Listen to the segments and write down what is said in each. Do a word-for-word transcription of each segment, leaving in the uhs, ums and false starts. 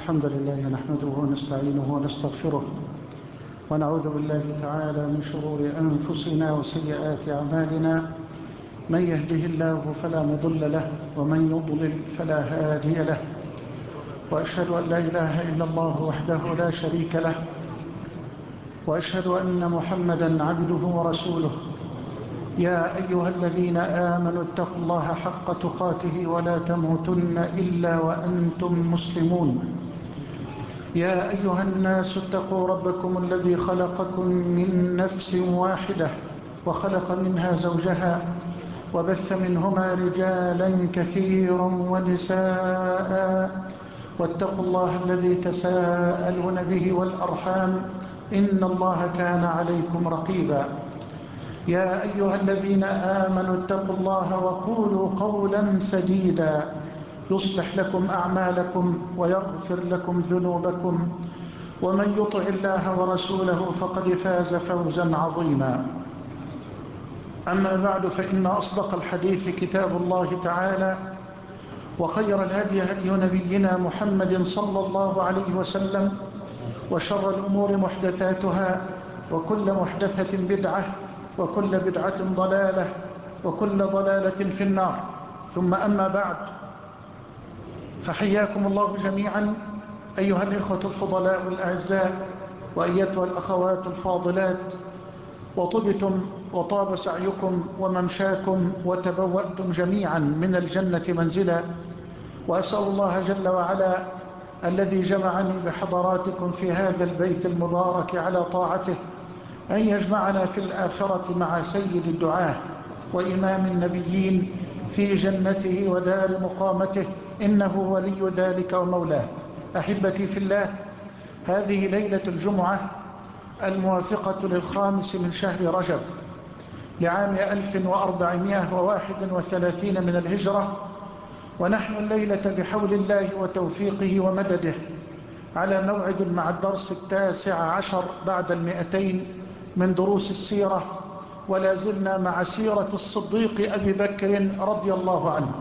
الحمد لله نحمده ونستعينه ونستغفره ونعوذ بالله تعالى من شرور أنفسنا وسيئات أعمالنا. من يهده الله فلا مضل له ومن يضلل فلا هادي له، وأشهد أن لا إله إلا الله وحده لا شريك له، وأشهد أن محمدا عبده ورسوله. يا أيها الذين آمنوا اتقوا الله حق تقاته ولا تموتن إلا وأنتم مسلمون. يا أيها الناس اتقوا ربكم الذي خلقكم من نفس واحدة وخلق منها زوجها وبث منهما رجالا كثيرا ونساء، واتقوا الله الذي تساءلون به والأرحام إن الله كان عليكم رقيبا. يا أيها الذين آمنوا اتقوا الله وقولوا قولا سديدا يصلح لكم أعمالكم ويغفر لكم ذنوبكم، ومن يطع الله ورسوله فقد فاز فوزا عظيما. أما بعد، فإن أصدق الحديث كتاب الله تعالى، وخير الهدي هدي نبينا محمد صلى الله عليه وسلم، وشر الأمور محدثاتها، وكل محدثة بدعة، وكل بدعة ضلالة، وكل ضلالة في النار. ثم أما بعد، فحياكم الله جميعا أيها الإخوة الفضلاء الأعزاء، وأيتها الأخوات الفاضلات، وطبتم وطاب سعيكم وممشاكم وتبوأتم جميعا من الجنة منزلا. وأسأل الله جل وعلا الذي جمعني بحضراتكم في هذا البيت المبارك على طاعته أن يجمعنا في الآخرة مع سيد الدعاة وإمام النبيين في جنته ودار مقامته، إنه ولي ذلك ومولاه. أحبتي في الله، هذه ليلة الجمعة الموافقة للخامس من شهر رجب لعام ألف وأربعمائة وواحد وثلاثين من الهجرة، ونحن الليلة بحول الله وتوفيقه ومدده على موعد مع الدرس التاسع عشر بعد المئتين من دروس السيرة، ولا زلنا مع سيرة الصديق أبي بكر رضي الله عنه.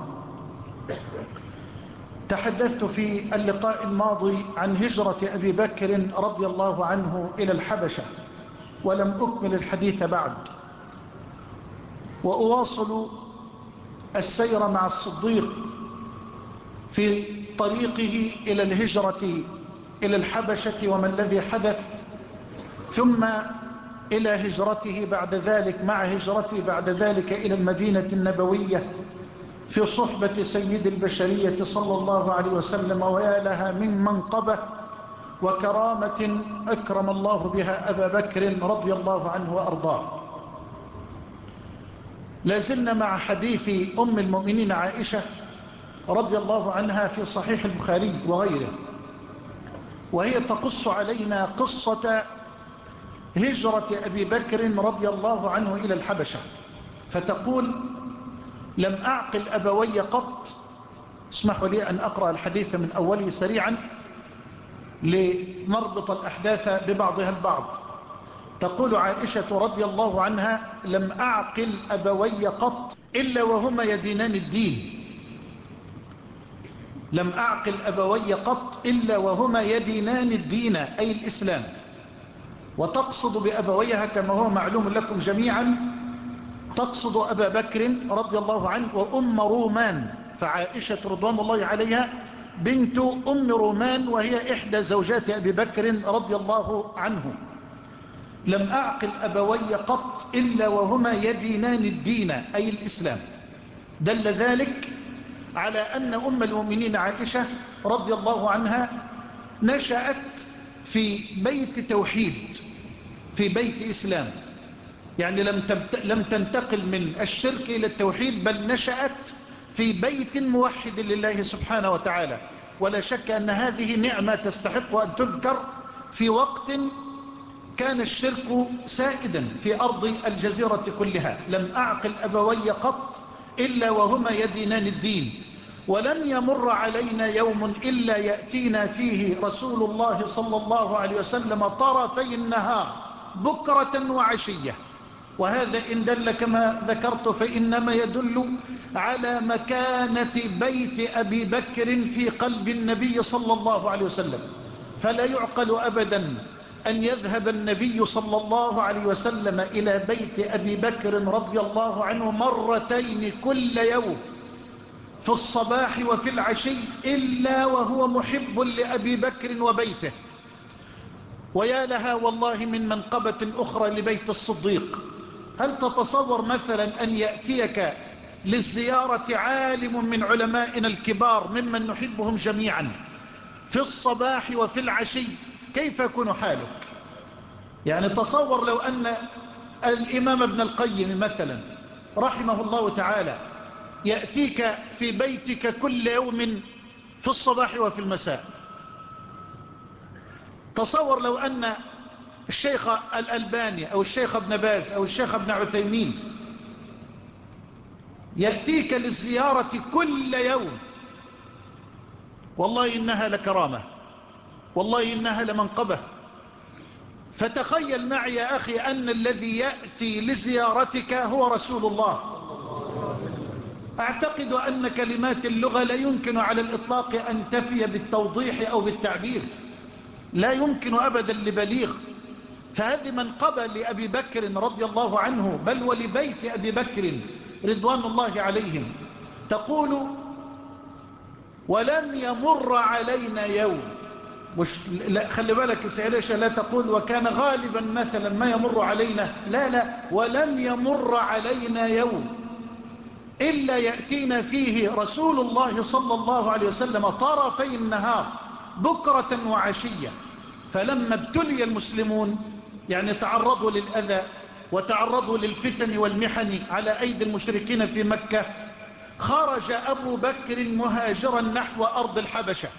تحدثت في اللقاء الماضي عن هجرة أبي بكر رضي الله عنه إلى الحبشة، ولم أكمل الحديث بعد، وأواصل السير مع الصديق في طريقه إلى الهجرة إلى الحبشة وما الذي حدث، ثم إلى هجرته بعد ذلك مع هجرته بعد ذلك إلى المدينة النبوية في صحبة سيد البشرية صلى الله عليه وسلم. ويا لها من منقبة وكرامة أكرم الله بها أبا بكر رضي الله عنه وأرضاه. لازلنا مع حديث أم المؤمنين عائشة رضي الله عنها في صحيح البخاري وغيره، وهي تقص علينا قصة هجرة أبي بكر رضي الله عنه إلى الحبشة، فتقول: لم أعقل أبوي قط. اسمحوا لي أن أقرأ الحديث من أوله سريعا لنربط الأحداث ببعضها البعض. تقول عائشة رضي الله عنها: لم أعقل أبوي قط إلا وهما يدينان الدين. لم أعقل أبوي قط إلا وهما يدينان الدين، أي الإسلام. وتقصد بأبويها كما هو معلوم لكم جميعا، تقصد أبا بكر رضي الله عنه وأم رومان. فعائشة رضوان الله عليها بنت أم رومان، وهي إحدى زوجات أبي بكر رضي الله عنه. لم أعقل أبوي قط إلا وهما يدينان الدين، أي الإسلام. دل ذلك على أن أم المؤمنين عائشة رضي الله عنها نشأت في بيت توحيد، في بيت إسلام، يعني لم لم تنتقل من الشرك إلى التوحيد، بل نشأت في بيت موحد لله سبحانه وتعالى. ولا شك أن هذه نعمة تستحق أن تذكر في وقت كان الشرك سائدا في أرض الجزيرة كلها. لم أعقل أبوي قط إلا وهما يدينان الدين، ولم يمر علينا يوم إلا يأتينا فيه رسول الله صلى الله عليه وسلم طرفي النهار بكرة وعشية. وهذا إن دل كما ذكرت فإنما يدل على مكانة بيت أبي بكر في قلب النبي صلى الله عليه وسلم. فلا يعقل أبدا أن يذهب النبي صلى الله عليه وسلم إلى بيت أبي بكر رضي الله عنه مرتين كل يوم في الصباح وفي العشي إلا وهو محب لأبي بكر وبيته. ويا لها والله من منقبة أخرى لبيت الصديق. هل تتصور مثلا أن يأتيك للزيارة عالم من علمائنا الكبار ممن نحبهم جميعا في الصباح وفي العشي؟ كيف يكون حالك؟ يعني تصور لو أن الإمام ابن القيم مثلا رحمه الله تعالى يأتيك في بيتك كل يوم في الصباح وفي المساء. تصور لو أن الشيخ الألباني أو الشيخ ابن باز أو الشيخ ابن عثيمين يأتيك للزيارة كل يوم. والله إنها لكرامة، والله إنها لمنقبة. فتخيل معي يا أخي أن الذي يأتي لزيارتك هو رسول الله. أعتقد أن كلمات اللغة لا يمكن على الإطلاق أن تفي بالتوضيح أو بالتعبير، لا يمكن أبدا لبليغ. فهذه منقبة لأبي بكر رضي الله عنه بل ولبيت أبي بكر رضوان الله عليهم. تقول ولم يمر علينا يوم، مش لا خلي بالك سعيدة، لا تقول وكان غالبا مثلا ما يمر علينا، لا لا، ولم يمر علينا يوم إلا يأتينا فيه رسول الله صلى الله عليه وسلم طرفي النهار بكرة وعشية. فلما ابتلي المسلمون يعني تعرضوا للأذى وتعرضوا للفتن والمحن على أيدي المشركين في مكة، خرج أبو بكر مهاجرا نحو أرض الحبشة.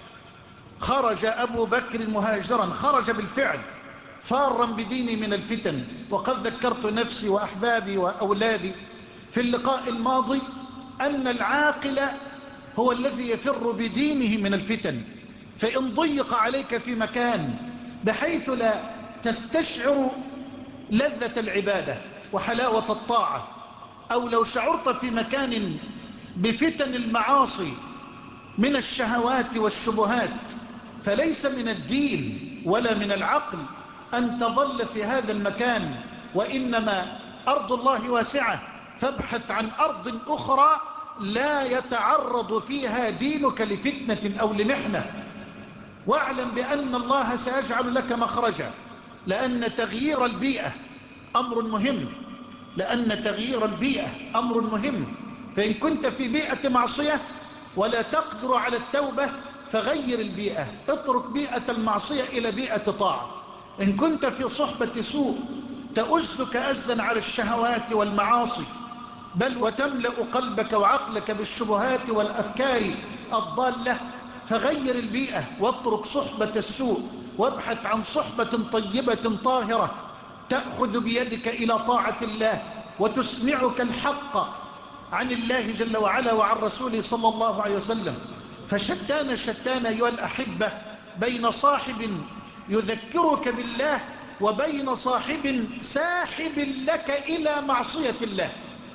خرج أبو بكر مهاجرا، خرج بالفعل فارا بديني من الفتن. وقد ذكرت نفسي وأحبابي وأولادي في اللقاء الماضي أن العاقل هو الذي يفر بدينه من الفتن. فإن ضيق عليك في مكان بحيث لا تستشعر لذة العبادة وحلاوة الطاعة، أو لو شعرت في مكان بفتن المعاصي من الشهوات والشبهات، فليس من الدين ولا من العقل أن تظل في هذا المكان، وإنما أرض الله واسعة. فابحث عن أرض أخرى لا يتعرض فيها دينك لفتنة أو لمحنة، واعلم بأن الله سيجعل لك مخرجا. لأن تغيير البيئة أمر مهم، لأن تغيير البيئة أمر مهم. فإن كنت في بيئة معصية ولا تقدر على التوبة فغير البيئة، اترك بيئة المعصية إلى بيئة طاعة. إن كنت في صحبة سوء تؤزك أزا على الشهوات والمعاصي بل وتملأ قلبك وعقلك بالشبهات والأفكار الضالة، فغير البيئة واترك صحبة السوء وابحث عن صحبة طيبة طاهرة تأخذ بيدك إلى طاعة الله وتسمعك الحق عن الله جل وعلا وعن رسوله صلى الله عليه وسلم. فشتان شتان أيها الأحبة بين صاحب يذكرك بالله وبين صاحب ساحب لك إلى معصية الله.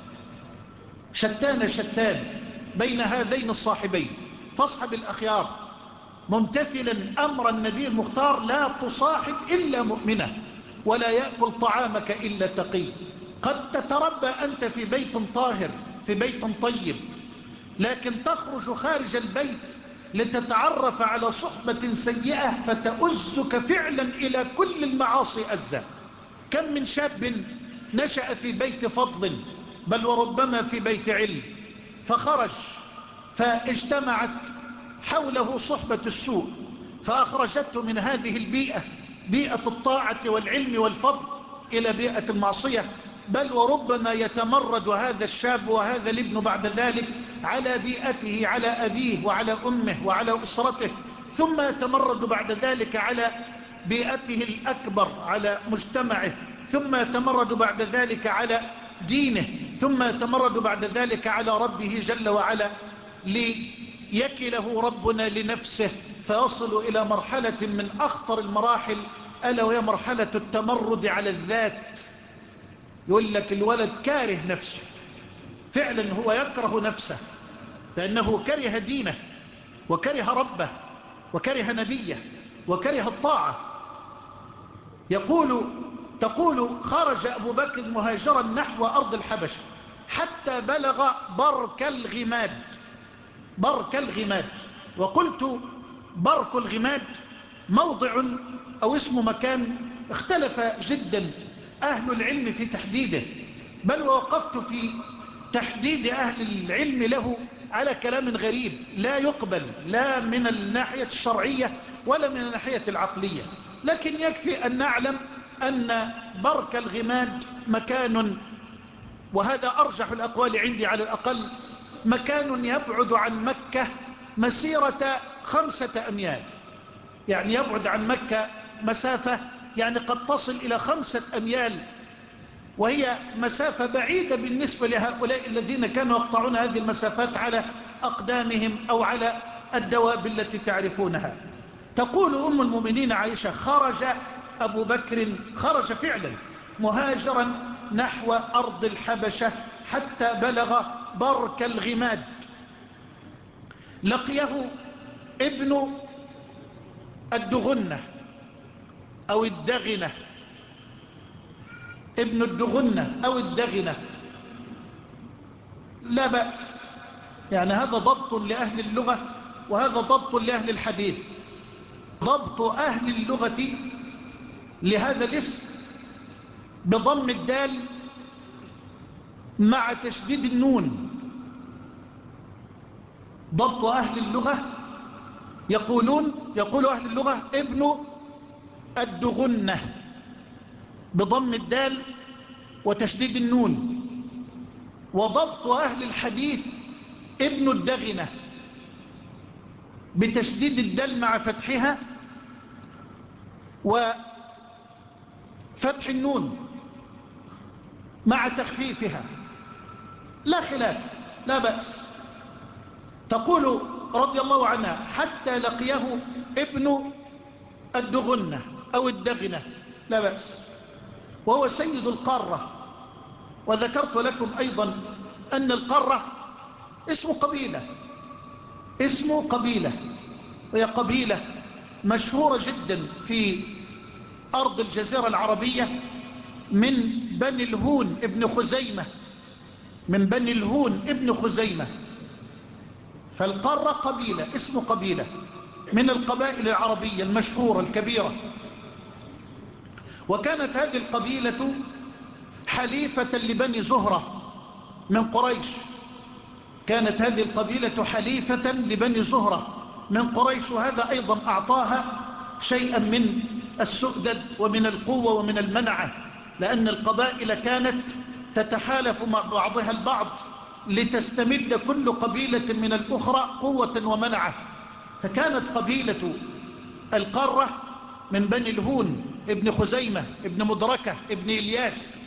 شتان شتان بين هذين الصاحبين. فاصحب الأخيار ممتثلا أمر النبي المختار: لا تصاحب إلا مؤمنة ولا يأكل طعامك إلا تقي. قد تتربى أنت في بيت طاهر في بيت طيب، لكن تخرج خارج البيت لتتعرف على صحبة سيئة فتؤزك فعلا إلى كل المعاصي أزا. كم من شاب نشأ في بيت فضل بل وربما في بيت علم، فخرج فاجتمعت حوله صحبة السوء فأخرجته من هذه البيئة، بيئة الطاعة والعلم والفضل، إلى بيئة المعصية. بل وربما يتمرد هذا الشاب وهذا الابن بعد ذلك على بيئته، على أبيه وعلى أمه وعلى أسرته، ثم يتمرد بعد ذلك على بيئته الأكبر، على مجتمعه، ثم يتمرد بعد ذلك على دينه، ثم يتمرد بعد ذلك على ربه جل وعلا، ليكله ربنا لنفسه فيصل إلى مرحلة من أخطر المراحل، ألا وهي مرحلة التمرد على الذات. يقول لك الولد كاره نفسه، فعلا هو يكره نفسه لأنه كره دينه وكره ربه وكره نبيه وكره الطاعة. يقول تقول خرج أبو بكر مهاجرا نحو أرض الحبشة حتى بلغ برك الغماد. برك الغماد، وقلت برك الغماد موضع أو اسم مكان اختلف جدا أهل العلم في تحديده، بل ووقفت في تحديد أهل العلم له على كلام غريب لا يقبل لا من الناحية الشرعية ولا من الناحية العقلية. لكن يكفي أن نعلم أن برك الغماد مكان، وهذا أرجح الأقوال عندي على الأقل، مكان يبعد عن مكة مسيرة خمسة أميال، يعني يبعد عن مكة مسافة يعني قد تصل إلى خمسة أميال، وهي مسافة بعيدة بالنسبة لهؤلاء الذين كانوا يقطعون هذه المسافات على أقدامهم أو على الدواب التي تعرفونها. تقول أم المؤمنين عائشة خرج أبو بكر، خرج فعلا مهاجرا نحو أرض الحبشة حتى بلغ برك الغماد، لقيه ابن الدغنة أو الدغنة، ابن الدغنة أو الدغنة لا بأس، يعني هذا ضبط لأهل اللغة وهذا ضبط لأهل الحديث. ضبط أهل اللغة لهذا الاسم بضم الدال مع تشديد النون. ضبط أهل اللغة يقولون يقول أهل اللغة ابن الدغنة بضم الدال وتشديد النون، وضبط أهل الحديث ابن الدغنة بتشديد الدال مع فتحها وفتح النون مع تخفيفها، لا خلاف لا بأس. تقول رضي الله عنها حتى لقيه ابن الدغنة أو الدغنة لا بأس، وهو سيد القارة. وذكرت لكم أيضا أن القارة اسم قبيلة، اسم قبيلة، وهي قبيلة مشهورة جدا في أرض الجزيرة العربية من بني الهون ابن خزيمة، من بني الهون ابن خزيمة. فالقارة قبيلة، اسم قبيلة من القبائل العربية المشهورة الكبيرة. وكانت هذه القبيلة حليفة لبني زهرة من قريش، كانت هذه القبيلة حليفة لبني زهرة من قريش، وهذا أيضا أعطاها شيئا من السؤدد ومن القوة ومن المنعة، لأن القبائل كانت تتحالف مع بعضها البعض لتستمد كل قبيلة من الأخرى قوة ومنعة. فكانت قبيلة القارة من بني الهون ابن خزيمة ابن مدركة ابن إلياس،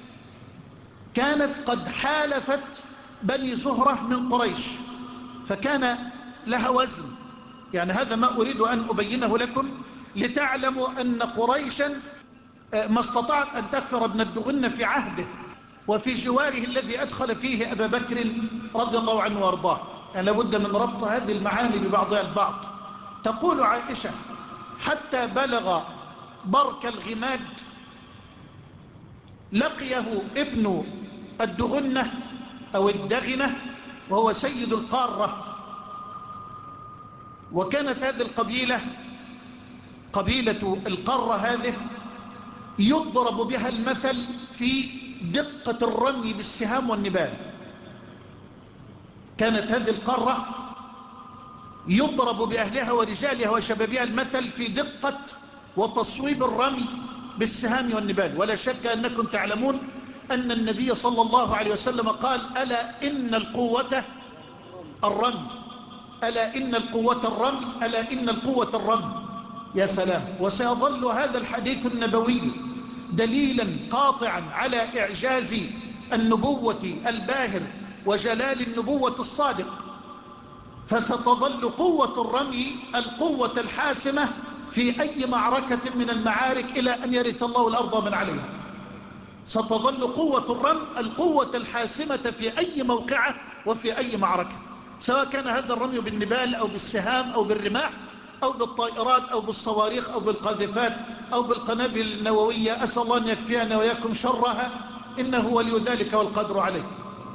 كانت قد حالفت بني زهرة من قريش، فكان لها وزن. يعني هذا ما أريد أن أبينه لكم لتعلموا أن قريشا ما استطاعت أن تغفر ابن الدغنة في عهده وفي جواره الذي أدخل فيه أبا بكر رضي الله عنه وارضاه. يعني لابد من ربط هذه المعاني ببعضها البعض. تقول عائشة حتى بلغ برك الغماد لقيه ابن الدغنة أو الدغنة وهو سيد القارة. وكانت هذه القبيلة قبيلة القارة هذه يضرب بها المثل في دقة الرمي بالسهام والنبال. كانت هذه القارة يضرب بأهلها ورجالها وشبابها المثل في دقة وتصويب الرمي بالسهام والنبال. ولا شك أنكم تعلمون أن النبي صلى الله عليه وسلم قال ألا إن القوة الرمي، ألا إن القوة الرمي، ألا إن القوة الرمي. يا سلام. وسيظل هذا الحديث النبوي دليلا قاطعا على إعجاز النبوة الباهر وجلال النبوة الصادق. فستظل قوة الرمي القوة الحاسمة في أي معركة من المعارك إلى أن يرث الله الأرض من عليها. ستظل قوة الرمي القوة الحاسمة في أي موقعة وفي أي معركة، سواء كان هذا الرمي بالنبال أو بالسهام أو بالرماح أو بالطائرات أو بالصواريخ أو بالقاذفات أو بالقنابل النووية. أسأل الله أن يكفينا وياكم شرها، إنه ولي ذلك والقدر عليه.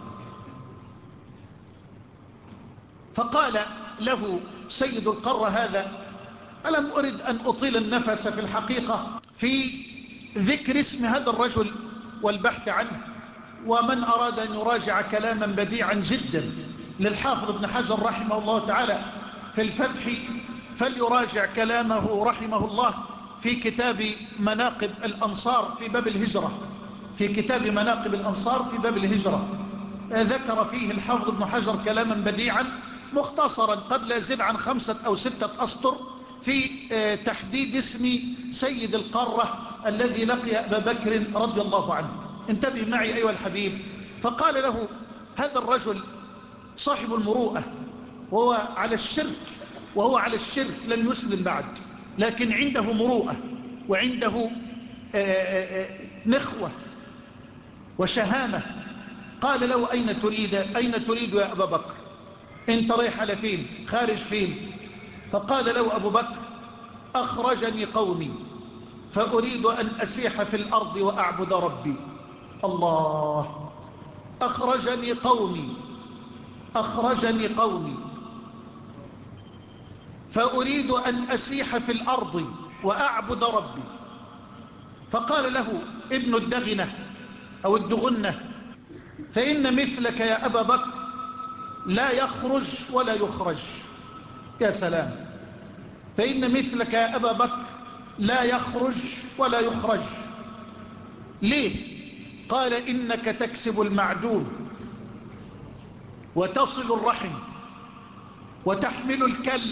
فقال له سيد القرة هذا: ألم أرد أن أطيل النفس في الحقيقة في ذكر اسم هذا الرجل والبحث عنه، ومن أراد أن يراجع كلاما بديعا جدا للحافظ ابن حجر رحمه الله تعالى في الفتح فليراجع كلامه رحمه الله في كتاب مناقب الأنصار في باب الهجرة. في كتاب مناقب الأنصار في باب الهجرة ذكر فيه الحافظ ابن حجر كلاما بديعا مختصرا قد لا يزيد عن خمسة أو ستة أسطر في تحديد اسم سيد القارة الذي لقي أبا بكر رضي الله عنه. انتبه معي أيها الحبيب. فقال له هذا الرجل صاحب المروءة، وهو على الشرك وهو على الشرك لم يسلم بعد، لكن عنده مروءة وعنده نخوة وشهامة. قال له أين تريد أين تريد يا أبا بكر؟ انت رايح على فين؟ خارج فين؟ فقال له أبو بكر: أخرجني قومي فأريد أن أسيح في الأرض وأعبد ربي. الله، أخرجني قومي أخرجني قومي فأريد أن أسيح في الأرض وأعبد ربي. فقال له ابن الدغنة أو الدغنة: فإن مثلك يا أبا بكر لا يخرج ولا يخرج. يا سلام، فإن مثلك يا أبا بكر لا يخرج ولا يخرج. ليه؟ قال: إنك تكسب المعدوم وتصل الرحم وتحمل الكل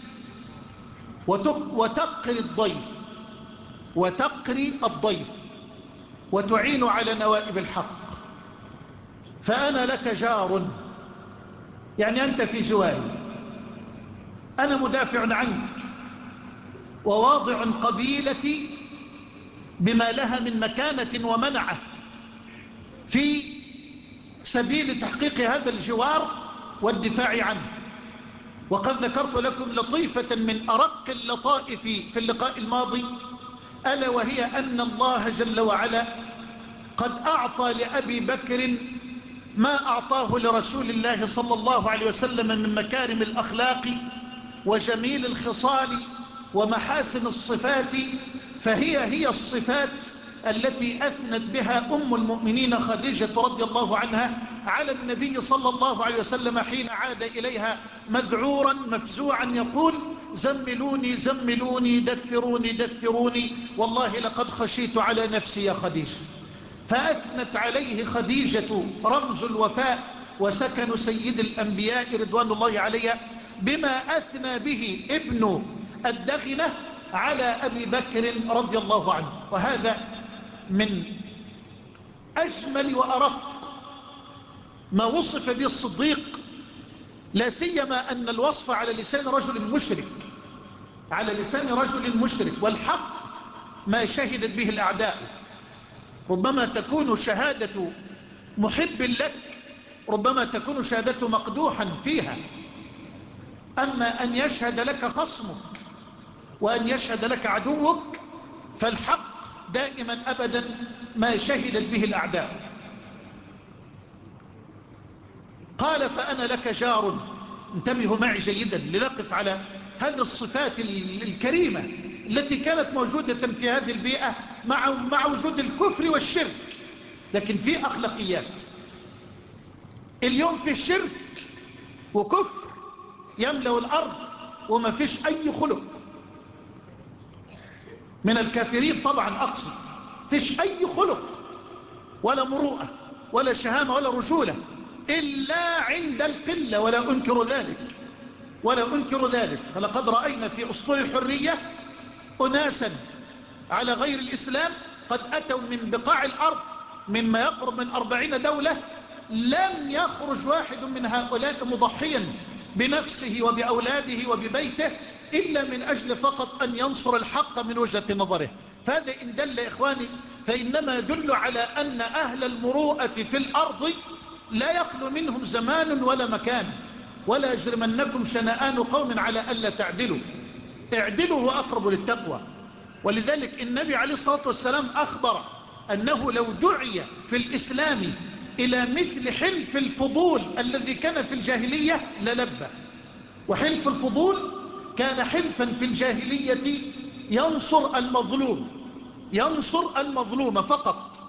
وتقري الضيف وتقري الضيف وتعين على نوائب الحق، فأنا لك جار، يعني أنت في جواري، أنا مدافع عنك وواضع قبيلتي بما لها من مكانة ومنعة في سبيل تحقيق هذا الجوار والدفاع عنه. وقد ذكرت لكم لطيفة من أرق اللطائف في اللقاء الماضي، ألا وهي أن الله جل وعلا قد أعطى لأبي بكر ما أعطاه لرسول الله صلى الله عليه وسلم من مكارم الأخلاق وجميل الخصال ومحاسن الصفات، فهي هي الصفات التي أثنت بها أم المؤمنين خديجة رضي الله عنها على النبي صلى الله عليه وسلم حين عاد إليها مذعورا مفزوعا يقول: زملوني زملوني دثروني دثروني والله لقد خشيت على نفسي يا خديجة. فأثنت عليه خديجة رمز الوفاء وسكن سيد الأنبياء رضوان الله عليها بما أثنى به ابن الدغنة على أبي بكر رضي الله عنه. وهذا من أجمل وأرق ما وصف به الصديق، لا سيما أن الوصف على لسان رجل مشرك على لسان رجل مشرك والحق ما شهدت به الأعداء. ربما تكون شهادة محب لك، ربما تكون شهادة مقدوحا فيها، أما أن يشهد لك خصمك وأن يشهد لك عدوك فالحق دائما أبدا ما شهدت به الأعداء. قال: فأنا لك جار. انتبهوا معي جيدا لنقف على هذه الصفات الكريمة التي كانت موجودة في هذه البيئة مع, مع وجود الكفر والشرك، لكن في أخلاقيات. اليوم في شرك وكفر يملأ الأرض وما فيش أي خلق من الكافرين، طبعا أقصد فيش أي خلق ولا مروءة ولا شهامة ولا رجولة إلا عند القلة، ولا أنكر ذلك ولا أنكر ذلك. فلقد رأينا في أسطول الحرية أناسا على غير الإسلام قد أتوا من بقاع الأرض مما يقرب من أربعين دولة، لم يخرج واحد من هؤلاء مضحيا بنفسه وبأولاده وببيته إلا من أجل فقط أن ينصر الحق من وجهة نظره. فهذا إن دل إخواني فإنما يدل على أن أهل المروءة في الأرض لا يخلو منهم زمان ولا مكان. ولا يجرمنكم شنآن قوم على ألا تعدلوا، اعدلوا هو أقرب للتقوى. ولذلك النبي عليه الصلاة والسلام أخبر أنه لو دعي في الإسلام إلى مثل حلف الفضول الذي كان في الجاهلية للبى. وحلف الفضول كان حلفا في الجاهلية ينصر المظلوم، ينصر المظلوم فقط.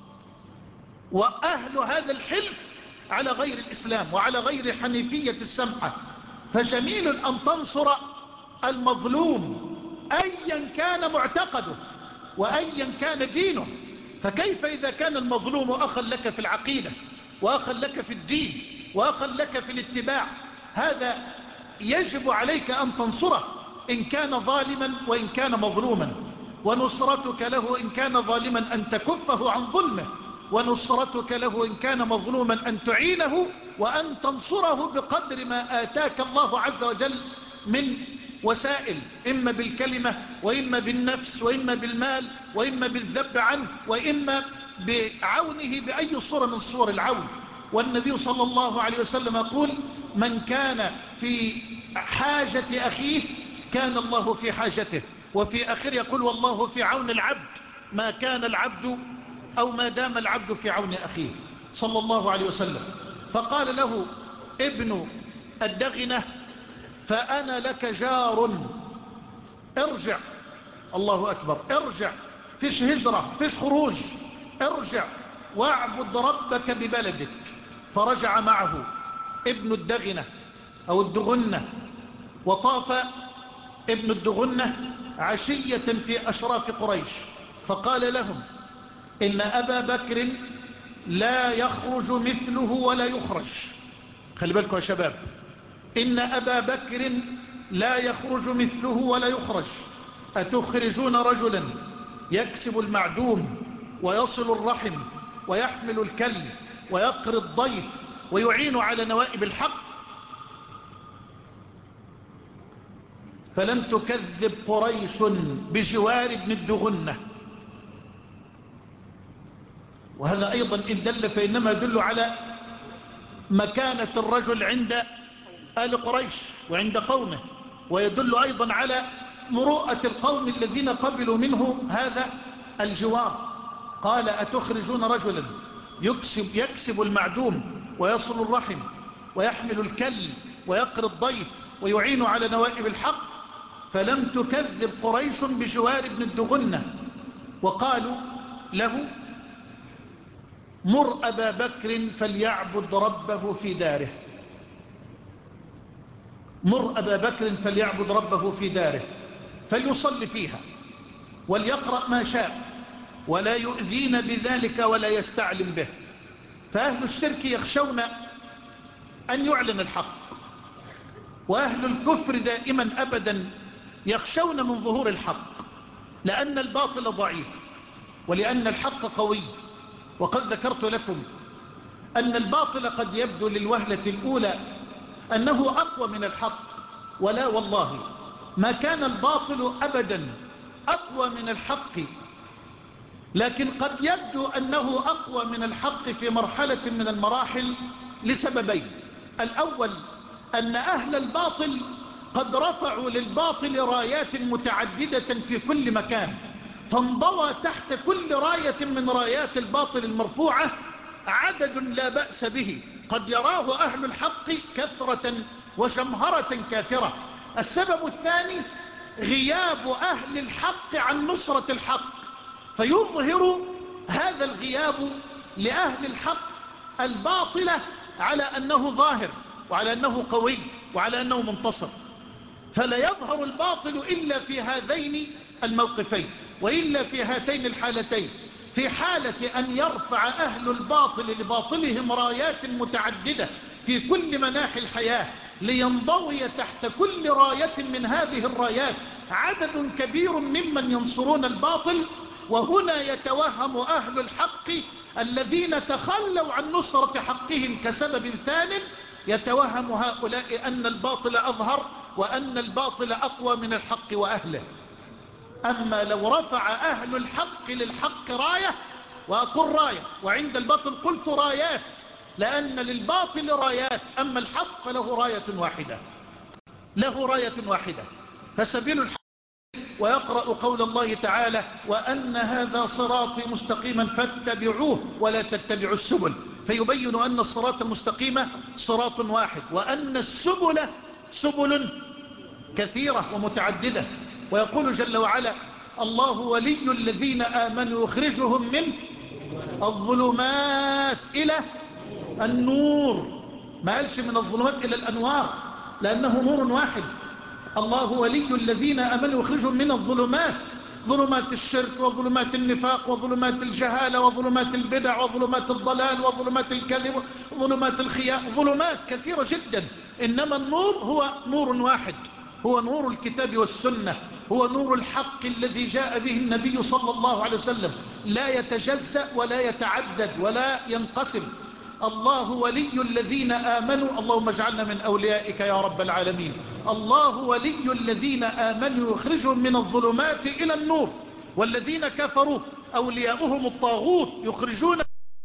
وأهل هذا الحلف على غير الإسلام وعلى غير حنيفية السمحة. فجميل أن تنصر المظلوم أيا كان معتقده وأيا كان دينه. فكيف إذا كان المظلوم أخا لك في العقيدة وأخا لك في الدين وأخا لك في الاتباع؟ هذا يجب عليك أن تنصره إن كان ظالما وإن كان مظلوما. ونصرتك له إن كان ظالما أن تكفه عن ظلمه، ونصرتك له إن كان مظلوما أن تعينه وأن تنصره بقدر ما آتاك الله عز وجل من وسائل، إما بالكلمة وإما بالنفس وإما بالمال وإما بالذب عنه وإما بعونه بأي صورة من صور العون. والنبي صلى الله عليه وسلم يقول: من كان في حاجة أخيه كان الله في حاجته. وفي آخر يقول: والله في عون العبد ما كان العبد أو ما دام العبد في عون أخيه، صلى الله عليه وسلم. فقال له ابن الدغنة: فأنا لك جار، ارجع. الله أكبر، ارجع، فيش هجرة فيش خروج، ارجع واعبد ربك ببلدك. فرجع معه ابن الدغنة أو الدغنة، وطاف ابن الدغنة عشية في أشراف قريش، فقال لهم: إن أبا بكر لا يخرج مثله ولا يخرج. خلي بالكم يا شباب، إن أبا بكر لا يخرج مثله ولا يخرج. أتخرجون رجلا يكسب المعدوم ويصل الرحم ويحمل الكل ويقري الضيف ويعين على نوائب الحق؟ فلم تكذب قريش بجوار ابن الدغنة. وهذا أيضا إن دل فإنما يدل على مكانة الرجل عند آل قريش وعند قومه، ويدل أيضا على مروءة القوم الذين قبلوا منه هذا الجوار. قال: أتخرجون رجلا يكسب, يكسب المعدوم ويصل الرحم ويحمل الكل ويقري الضيف ويعين على نوائب الحق؟ فلم تكذب قريش بجوار ابن الدغنة. وقالوا له: مر أبا بكر فليعبد ربه في داره. مر أبا بكر فليعبد ربه في داره، فليصلي فيها وليقرأ ما شاء ولا يؤذين بذلك ولا يستعلم به. فأهل الشرك يخشون أن يعلن الحق، وأهل الكفر دائما أبدا يخشون من ظهور الحق، لأن الباطل ضعيف ولأن الحق قوي. وقد ذكرت لكم أن الباطل قد يبدو للوهلة الأولى أنه أقوى من الحق، ولا والله ما كان الباطل أبدا أقوى من الحق، لكن قد يبدو أنه أقوى من الحق في مرحلة من المراحل لسببين. الأول أن أهل الباطل قد رفعوا للباطل رايات متعددة في كل مكان، فانضوى تحت كل راية من رايات الباطل المرفوعة عدد لا بأس به قد يراه أهل الحق كثرة وجمهرة كاثرة. السبب الثاني غياب أهل الحق عن نصرة الحق، فيظهر هذا الغياب لأهل الحق الباطل على أنه ظاهر وعلى أنه قوي وعلى أنه منتصر. فلا يظهر الباطل إلا في هذين الموقفين، وإلا في هاتين الحالتين. في حالة أن يرفع أهل الباطل لباطلهم رايات متعددة في كل مناحي الحياة، لينضوي تحت كل راية من هذه الرايات عدد كبير ممن ينصرون الباطل. وهنا يتوهم أهل الحق الذين تخلوا عن نصرة حقهم كسبب ثان، يتوهم هؤلاء أن الباطل أظهر وأن الباطل أقوى من الحق وأهله. أما لو رفع أهل الحق للحق راية، وأقول راية، وعند الباطل قلت رايات، لأن للباطل رايات، أما الحق فله راية واحدة، له راية واحدة. فسبيل الحق، ويقرأ قول الله تعالى: وأن هذا صراطي مستقيما فاتبعوه ولا تتبعوا السبل، فيبين أن الصراط المستقيم صراط واحد، وأن السبل سبل كثيرة ومتعددة. ويقول جل وعلا: الله ولي الذين آمنوا يخرجهم من الظلمات إلى النور، ما قالش من الظلمات إلى الأنوار، لأنه نور واحد. الله ولي الذين آمنوا يخرجهم من الظلمات، ظلمات الشرك وظلمات النفاق وظلمات الجهالة وظلمات البدع وظلمات الضلال وظلمات الكذب وظلمات الخيانة، ظلمات كثيرة جدا. إنما النور هو نور واحد، هو نور الكتاب والسنة، هو نور الحق الذي جاء به النبي صلى الله عليه وسلم، لا يتجزأ ولا يتعدد ولا ينقسم. الله ولي الذين آمنوا، اللهم اجعلنا من أوليائك يا رب العالمين. الله ولي الذين آمنوا يخرجهم من الظلمات إلى النور، والذين كفروا أولياؤهم الطاغوت يخرجون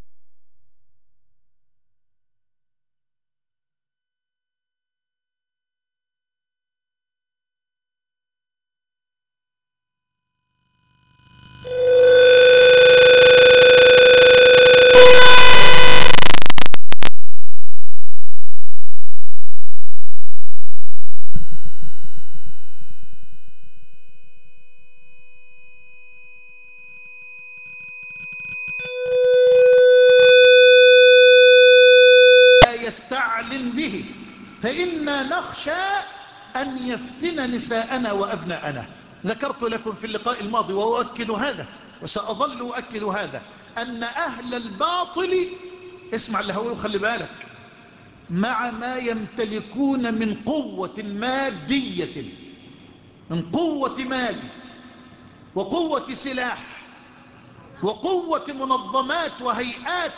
يستعلن به، فإنا نخشى أن يفتن نساءنا وأبناءنا. ذكرت لكم في اللقاء الماضي وأؤكد هذا وسأظل أؤكد هذا، أن أهل الباطل، اسمع اللي هقوله خلي بالك، مع ما يمتلكون من قوة مادية، من قوة مال وقوة سلاح وقوة منظمات وهيئات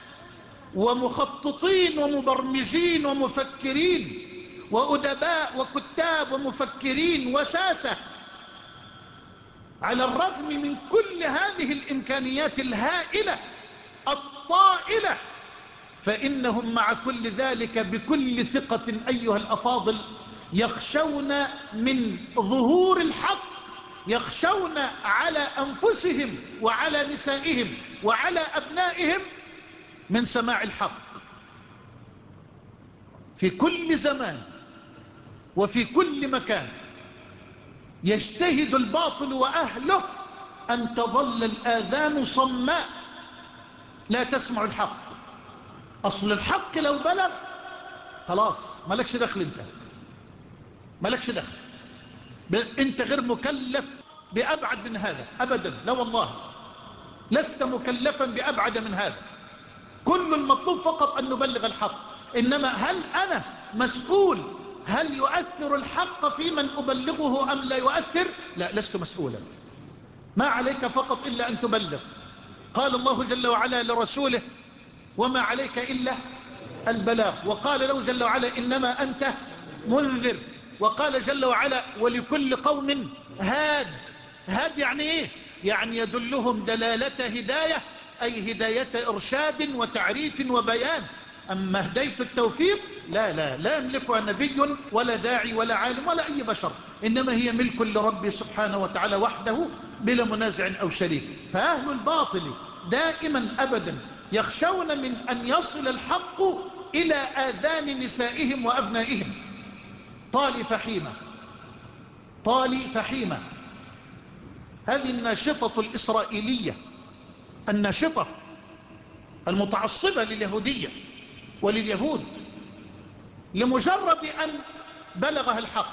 ومخططين ومبرمجين ومفكرين وأدباء وكتاب ومفكرين وساسة، على الرغم من كل هذه الإمكانيات الهائلة الطائلة، فإنهم مع كل ذلك بكل ثقة أيها الأفاضل يخشون من ظهور الحق، يخشون على أنفسهم وعلى نسائهم وعلى أبنائهم من سماع الحق. في كل زمان وفي كل مكان يجتهد الباطل وأهله أن تظل الآذان صماء لا تسمع الحق. أصل الحق لو بلغ خلاص مالكش دخل، انت مالكش دخل، انت غير مكلف بأبعد من هذا أبدا، لا والله لست مكلفا بأبعد من هذا. كل المطلوب فقط أن نبلغ الحق. إنما هل أنا مسؤول هل يؤثر الحق في من أبلغه أم لا يؤثر؟ لا، لست مسؤولا. ما عليك فقط إلا أن تبلغ. قال الله جل وعلا لرسوله: وما عليك إلا البلاغ. وقال له جل وعلا: إنما أنت منذر. وقال جل وعلا: ولكل قوم هاد. هاد يعني إيه؟ يعني يدلهم دلالة هداية، أي هداية إرشاد وتعريف وبيان. أما هداية التوفيق لا لا لا يملكها نبي ولا داعي ولا عالم ولا أي بشر، إنما هي ملك لرب سبحانه وتعالى وحده بلا منازع أو شريك. فأهل الباطل دائما أبدا يخشون من أن يصل الحق إلى آذان نسائهم وأبنائهم. طالي فحيمة، طالي فحيمة، هذه الناشطة الإسرائيلية، الناشطة المتعصبة لليهودية ولليهود، لمجرد أن بلغها الحق،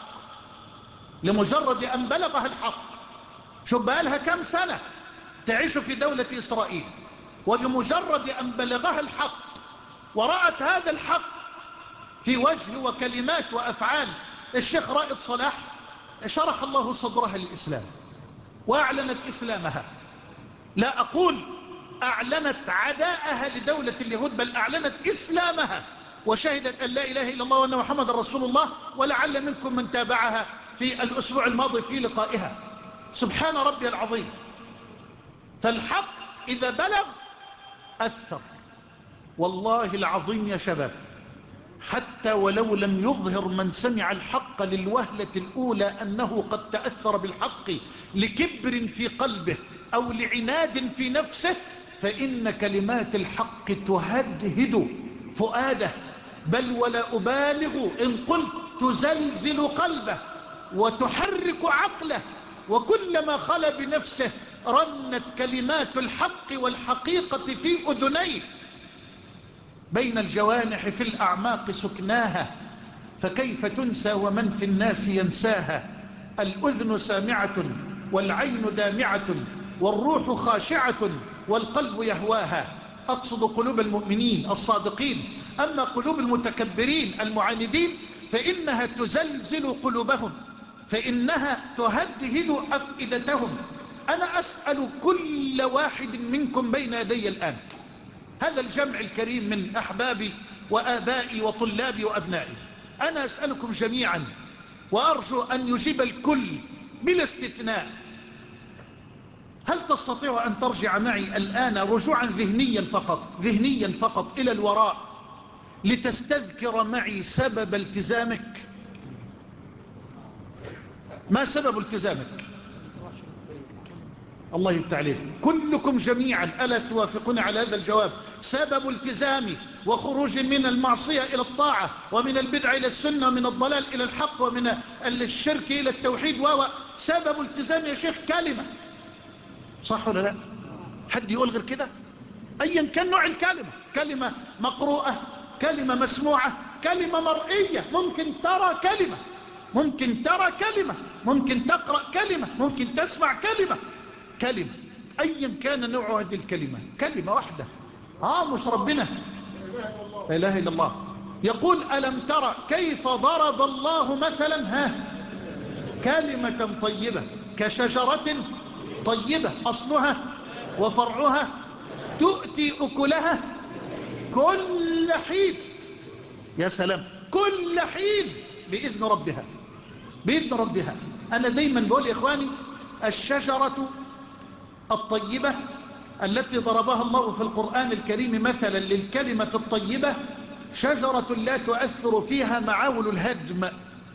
لمجرد أن بلغها الحق، شو بقالها كم سنة تعيش في دولة إسرائيل، وبمجرد أن بلغها الحق ورأت هذا الحق في وجه وكلمات وأفعال الشيخ رائد صلاح، شرح الله صدرها للإسلام وأعلنت إسلامها. لا أقول أعلنت عداءها لدولة اليهود، بل أعلنت إسلامها وشهدت أن لا إله إلا الله وأن محمد رسول الله. ولعل منكم من تابعها في الأسبوع الماضي في لقائها. سبحان ربي العظيم. فالحق إذا بلغ أثر، والله العظيم يا شباب، حتى ولو لم يظهر من سمع الحق للوهلة الأولى أنه قد تأثر بالحق لكبر في قلبه أو لعناد في نفسه، فإن كلمات الحق تهدهد فؤاده، بل ولا أبالغ إن قلت تزلزل قلبه وتحرك عقله، وكلما خلا بنفسه رنت كلمات الحق والحقيقة في أذنيه. بين الجوانح في الأعماق سكناها، فكيف تنسى ومن في الناس ينساها. الأذن سامعة والعين دامعة والروح خاشعة والقلب يهواها. أقصد قلوب المؤمنين الصادقين. أما قلوب المتكبرين المعاندين فإنها تزلزل قلوبهم، فإنها تهدهد أفئدتهم. أنا أسأل كل واحد منكم بين يدي الآن، هذا الجمع الكريم من أحبابي وآبائي وطلابي وأبنائي، أنا أسألكم جميعا وأرجو أن يجيب الكل بلا استثناء، هل تستطيع أن ترجع معي الآن رجوعا ذهنيا فقط ذهنيا فقط إلى الوراء لتستذكر معي سبب التزامك؟ ما سبب التزامك؟ الله يفتح عليك كلكم جميعا، ألا توافقون على هذا الجواب؟ سبب التزامي وخروج من المعصية إلى الطاعة، ومن البدع إلى السنة، ومن الضلال إلى الحق، ومن الشرك إلى التوحيد، وهو سبب التزامي يا شيخ كلمة، صح ولا لا؟ حد يقول غير كده؟ أيا كان نوع الكلمة، كلمة مقروءة، كلمة مسموعة، كلمة مرئية، ممكن ترى كلمة، ممكن ترى كلمة، ممكن تقرأ كلمة، ممكن تسمع كلمة، كلمة أيا كان نوع هذه الكلمة، كلمة واحدة. آه مش ربنا لا إله إلا الله يقول ألم ترى كيف ضرب الله مثلا ها كلمة طيبة كشجرة طيبة أصلها وفرعها تؤتي أكلها كل حين. يا سلام، كل حين بإذن ربها، بإذن ربها. أنا دايما بقول يا إخواني، الشجرة الطيبة التي ضربها الله في القرآن الكريم مثلا للكلمة الطيبة شجرة لا تؤثر فيها معاول الهدم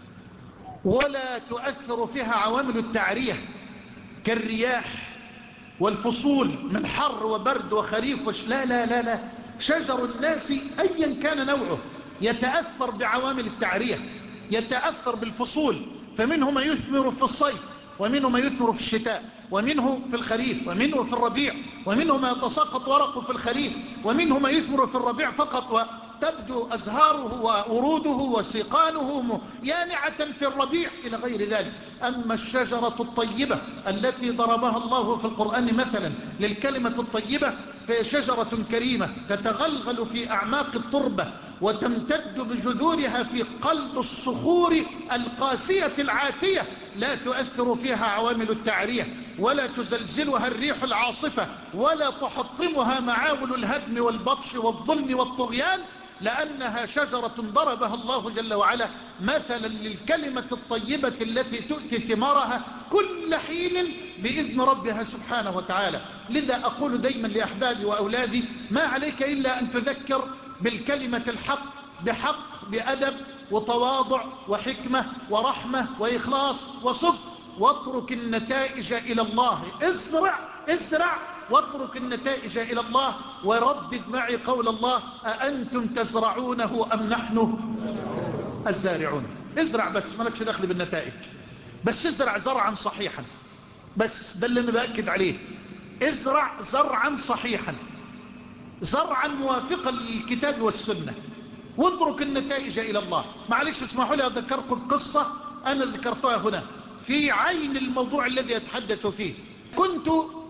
ولا تؤثر فيها عوامل التعرية كالرياح والفصول من حر وبرد وخريف وش لا لا لا لا شجر الناس أيا كان نوعه يتأثر بعوامل التعرية، يتأثر بالفصول، فمنه ما يثمر في الصيف، ومنه ما يثمر في الشتاء، ومنه في الخريف، ومنه في الربيع، ومنه ما يتساقط ورقه في الخريف، ومنه ما يثمر في الربيع فقط وتبدو أزهاره ووروده وسيقانه يانعة في الربيع إلى غير ذلك. أما الشجرة الطيبة التي ضربها الله في القرآن مثلا للكلمة الطيبة فهي شجرة كريمة تتغلغل في أعماق التربة وتمتد بجذورها في قلب الصخور القاسية العاتية، لا تؤثر فيها عوامل التعرية ولا تزلزلها الريح العاصفة ولا تحطمها معاول الهدم والبطش والظلم والطغيان، لأنها شجرة ضربها الله جل وعلا مثلا للكلمة الطيبة التي تؤتي ثمارها كل حين بإذن ربها سبحانه وتعالى. لذا أقول دايما لأحبابي وأولادي ما عليك إلا أن تذكر بالكلمة الحق بحق بأدب وتواضع وحكمة ورحمة وإخلاص وصدق، واترك النتائج إلى الله. ازرع ازرع واترك النتائج إلى الله. وردد معي قول الله أأنتم تزرعونه أم نحن الزارعون. ازرع بس، مالكش دخل بالنتائج، بس ازرع زرعا صحيحا، بس ده اللي انا بأكد عليه. ازرع زرعا صحيحا، زرعا موافقا للكتاب والسنة، واترك النتائج إلى الله. معلش اسمحوا لي أذكركم بقصة أنا ذكرتها هنا في عين الموضوع الذي أتحدث فيه. كنت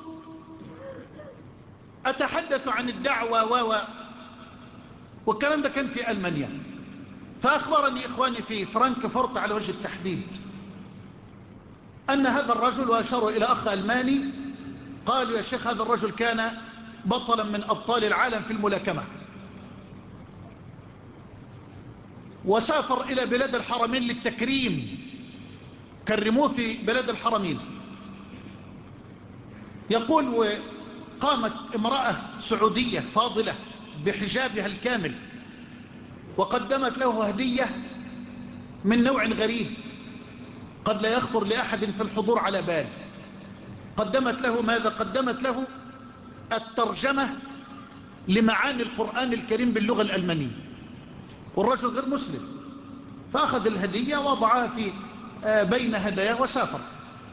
أتحدث عن الدعوة و والكلام ده كان في ألمانيا، فأخبرني إخواني في فرانكفورت على وجه التحديد أن هذا الرجل، وأشاروا إلى أخ ألماني، قالوا يا شيخ هذا الرجل كان بطلا من أبطال العالم في الملاكمة، وسافر إلى بلاد الحرمين للتكريم، كرموه في بلاد الحرمين، يقول وقامت امرأة سعودية فاضلة بحجابها الكامل وقدمت له هدية من نوع غريب قد لا يخطر لأحد في الحضور على بال. قدمت له ماذا؟ قدمت له الترجمة لمعاني القرآن الكريم باللغة الألمانية، والرجل غير مسلم، فأخذ الهدية وضعها في بين هداياه وسافر.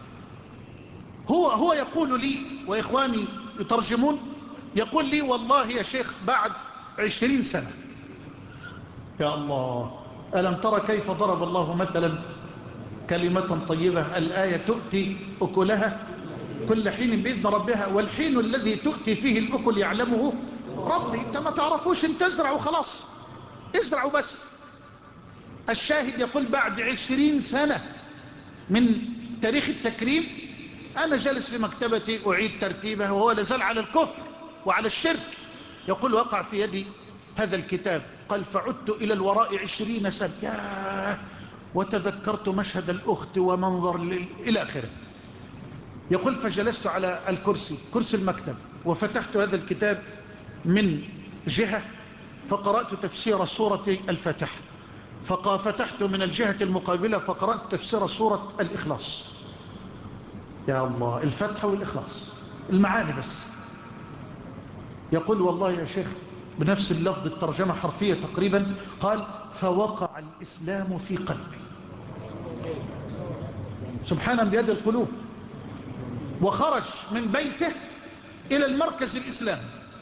هو هو يقول لي وإخواني يترجمون، يقول لي والله يا شيخ بعد عشرين سنة. يا الله، ألم ترى كيف ضرب الله مثلا كلمة طيبة الآية تؤتي أكلها كل حين بإذن ربها، والحين الذي تؤتي فيه الأكل يعلمه ربي. انت ما تعرفوش، انت ازرعوا خلاص، ازرعوا بس. الشاهد يقول بعد عشرين سنة من تاريخ التكريم أنا جالس في مكتبتي أعيد ترتيبه وهو لازال على الكفر وعلى الشرك. يقول وقع في يدي هذا الكتاب، قال فعدت إلى الوراء عشرين سنة ياه، وتذكرت مشهد الأخت ومنظر إلى آخره. يقول فجلست على الكرسي، كرسي المكتب، وفتحت هذا الكتاب من جهة فقرأت تفسير سورة الفاتحة، ففتحت من الجهة المقابلة فقرأت تفسير سورة الإخلاص. يا الله، الفتحة والإخلاص المعاني بس. يقول والله يا شيخ بنفس اللفظ الترجمة حرفية تقريبا، قال فوقع الإسلام في قلبي. سبحانا بيد القلوب. وخرج من بيته إلى المركز الإسلامي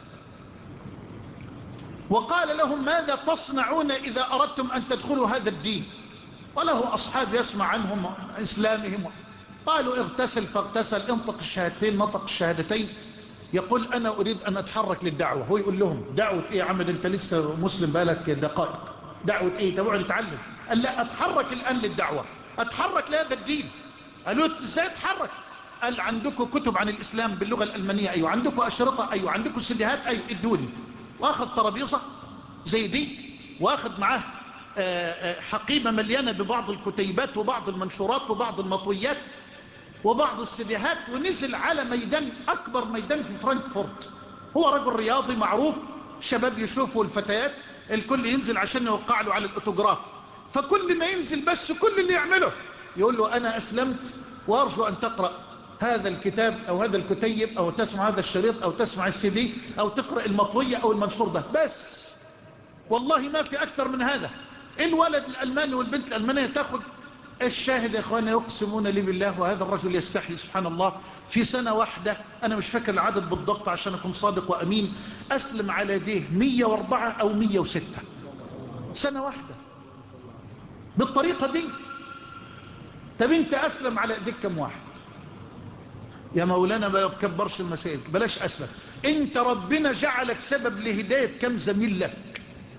وقال لهم ماذا تصنعون إذا أردتم أن تدخلوا هذا الدين؟ وله أصحاب يسمع عنهم إسلامهم. قالوا اغتسل فاغتسل، انطق الشهادتين نطق الشهادتين. يقول أنا أريد أن أتحرك للدعوة. هو يقول لهم دعوة إيه يا عمد، أنت لسه مسلم بالك دقائق، دعوة إيه؟ تبعوا نتعلم. قال لا، أتحرك الآن للدعوة، أتحرك لهذا الدين. قالوا إزاي أتحرك؟ قال عندكم كتب عن الإسلام باللغة الألمانية؟ أيوة. عندكم أشرطة؟ أيوة. عندكم سيديهات؟ أيوة. ادوني. وأخذ ترابيزة زي دي، وأخذ معاه حقيبة مليانة ببعض الكتيبات وبعض المنشورات وبعض المطويات وبعض السيديهات، ونزل على ميدان، أكبر ميدان في فرانكفورت. هو رجل رياضي معروف، الشباب يشوفوا الفتيات، الكل ينزل عشان يوقع له على الأوتوغراف. فكل ما ينزل بس كل اللي يعمله يقول له أنا أسلمت وأرجو أن تقرأ هذا الكتاب أو هذا الكتيب أو تسمع هذا الشريط أو تسمع السيدي أو تقرأ المطوية أو المنشور ده بس. والله ما في أكثر من هذا. الولد الألماني والبنت الألمانية تأخذ. الشاهد يا إخواني يقسمون لي بالله، وهذا الرجل يستحي سبحان الله، في سنة واحدة، أنا مش فاكر العدد بالضبط عشان أكون صادق وأمين، أسلم على يديه مية واربعة أو مية وستة سنة واحدة بالطريقة دي. طب انت أسلم على يديك كم واحد؟ يا مولانا ما تكبرش المسائل، بلاش أسلم. انت ربنا جعلك سبب لهداية كم زميل لك،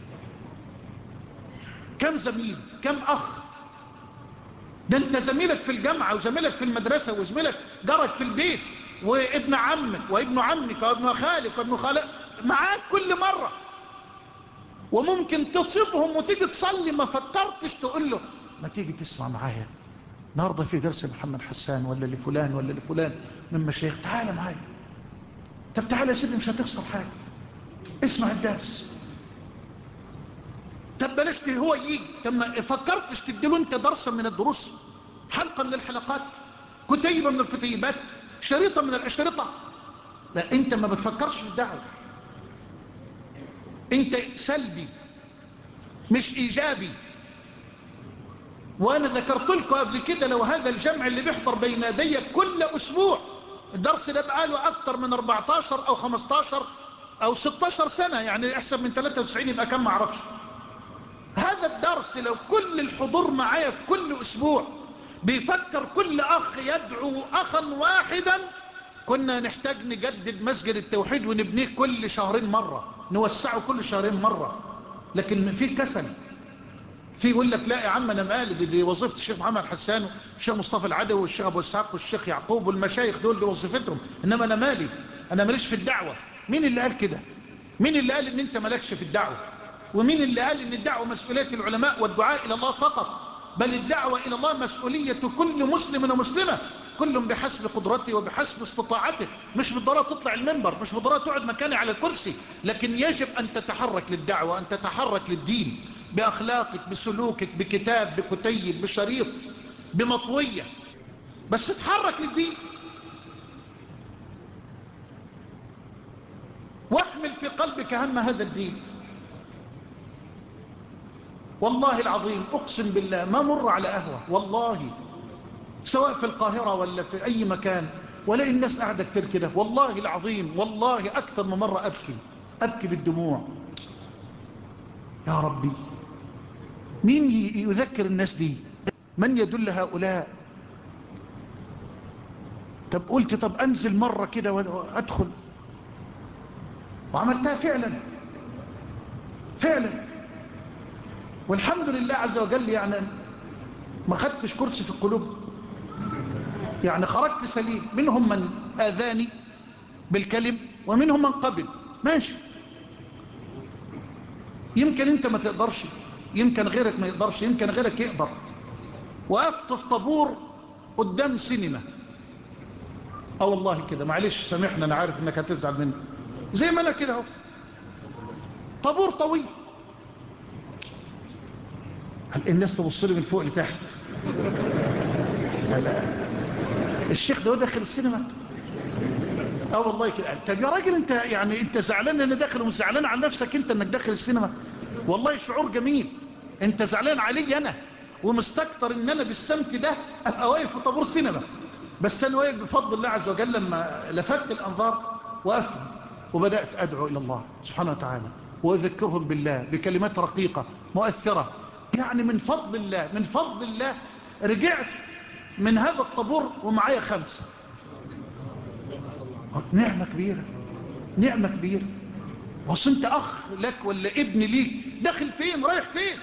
كم زميل، كم أخ. ده انت زميلك في الجامعة وزميلك في المدرسة وزميلك جارك في البيت وابن عمك وابن عمك وابن خالك وابن خالك معاك كل مرة، وممكن تصيبهم وتيجي تصلي ما فكرتش تقول له ما تيجي تسمع معايا النهارده في درس محمد حسان ولا لفلان ولا لفلان من مشايخ، تعالى معايا. طب تعالى يا سيدي مش هتخسر حاجة، اسمع الدرس. طب بلاش هو يجي. طب ما فكرتش تديله انت درسا من الدروس، حلقة من الحلقات، كتيبة من الكتيبات، شريطة من الأشرطة؟ لا، انت ما بتفكرش في الدعوة، انت سلبي مش ايجابي. وانا ذكرت لكم قبل كده لو هذا الجمع اللي بيحضر بين يدي كل اسبوع، الدرس ده بقاله اكتر من اربعتاشر او خمستاشر او ستاشر سنة، يعني احسب من ثلاثة وتسعين يبقى كم معرفش. هذا الدرس لو كل الحضور معايا في كل اسبوع بيفكر كل اخ يدعو اخا واحدا، كنا نحتاج نجدد مسجد التوحيد ونبنيه كل شهرين مرة، نوسعه كل شهرين مرة. لكن في كسل، في يقول لك لا يا عم انا مالي، دي, دي وظيفة الشيخ محمد حسان والشيخ مصطفى العدوي والشيخ ابو اسحاق والشيخ يعقوب والمشايخ دول، دي وظيفتهم، انما انا مالي، انا ماليش في الدعوة. مين اللي قال كده؟ مين اللي قال ان انت مالكش في الدعوة؟ ومين اللي قال ان الدعوة مسؤولية العلماء والدعاء الى الله فقط؟ بل الدعوة الى الله مسؤولية كل مسلم ومسلمة. كل بحسب قدرته وبحسب استطاعته، مش بالضرورة تطلع المنبر، مش بالضرورة تقعد مكاني على الكرسي، لكن يجب أن تتحرك للدعوة، أن تتحرك للدين بأخلاقك، بسلوكك، بكتاب، بكتيب، بشريط، بمطوية، بس تحرك للدين. واحمل في قلبك هم هذا الدين. والله العظيم أقسم بالله ما مر على قهوة والله، سواء في القاهرة ولا في أي مكان، ولا الناس قاعدة كتير كده، والله العظيم والله أكثر من مرة أبكي أبكي بالدموع. يا ربي مين يذكر الناس دي؟ من يدل هؤلاء؟ طب قلت طب أنزل مرة كده وأدخل، وعملتها فعلا فعلا، والحمد لله عز وجل. يعني ما خدتش كرسي في القلوب، يعني خرجت سليم. منهم من آذاني بالكلم ومنهم من قبل، ماشي. يمكن انت ما تقدرش، يمكن غيرك ما يقدرش، يمكن غيرك يقدر. وقفت في طابور قدام سينما، اه والله كده، معلش سامحنا، انا عارف انك هتزعل مني، زي ما انا كده اهو، طابور طويل. الناس تبص لي من فوق لتحت، لا الشيخ ده داخل السينما؟ اه والله كده. طب يا راجل انت يعني انت زعلان ان داخل، ومش زعلان على نفسك انت انك داخل السينما؟ والله شعور جميل. انت زعلان علي انا ومستكتر ان انا بالسمت ده ابقى واقف في طابور سينما، بس انا واقف بفضل الله عز وجل. لما لفت الانظار وقفت وبدات ادعو الى الله سبحانه وتعالى واذكرهم بالله بكلمات رقيقه مؤثره. يعني من فضل الله، من فضل الله رجعت من هذا الطابور ومعايا خمسه. نعمة كبيرة، نعمة كبيرة. وصل انت اخ لك ولا ابن ليك داخل فين رايح فين؟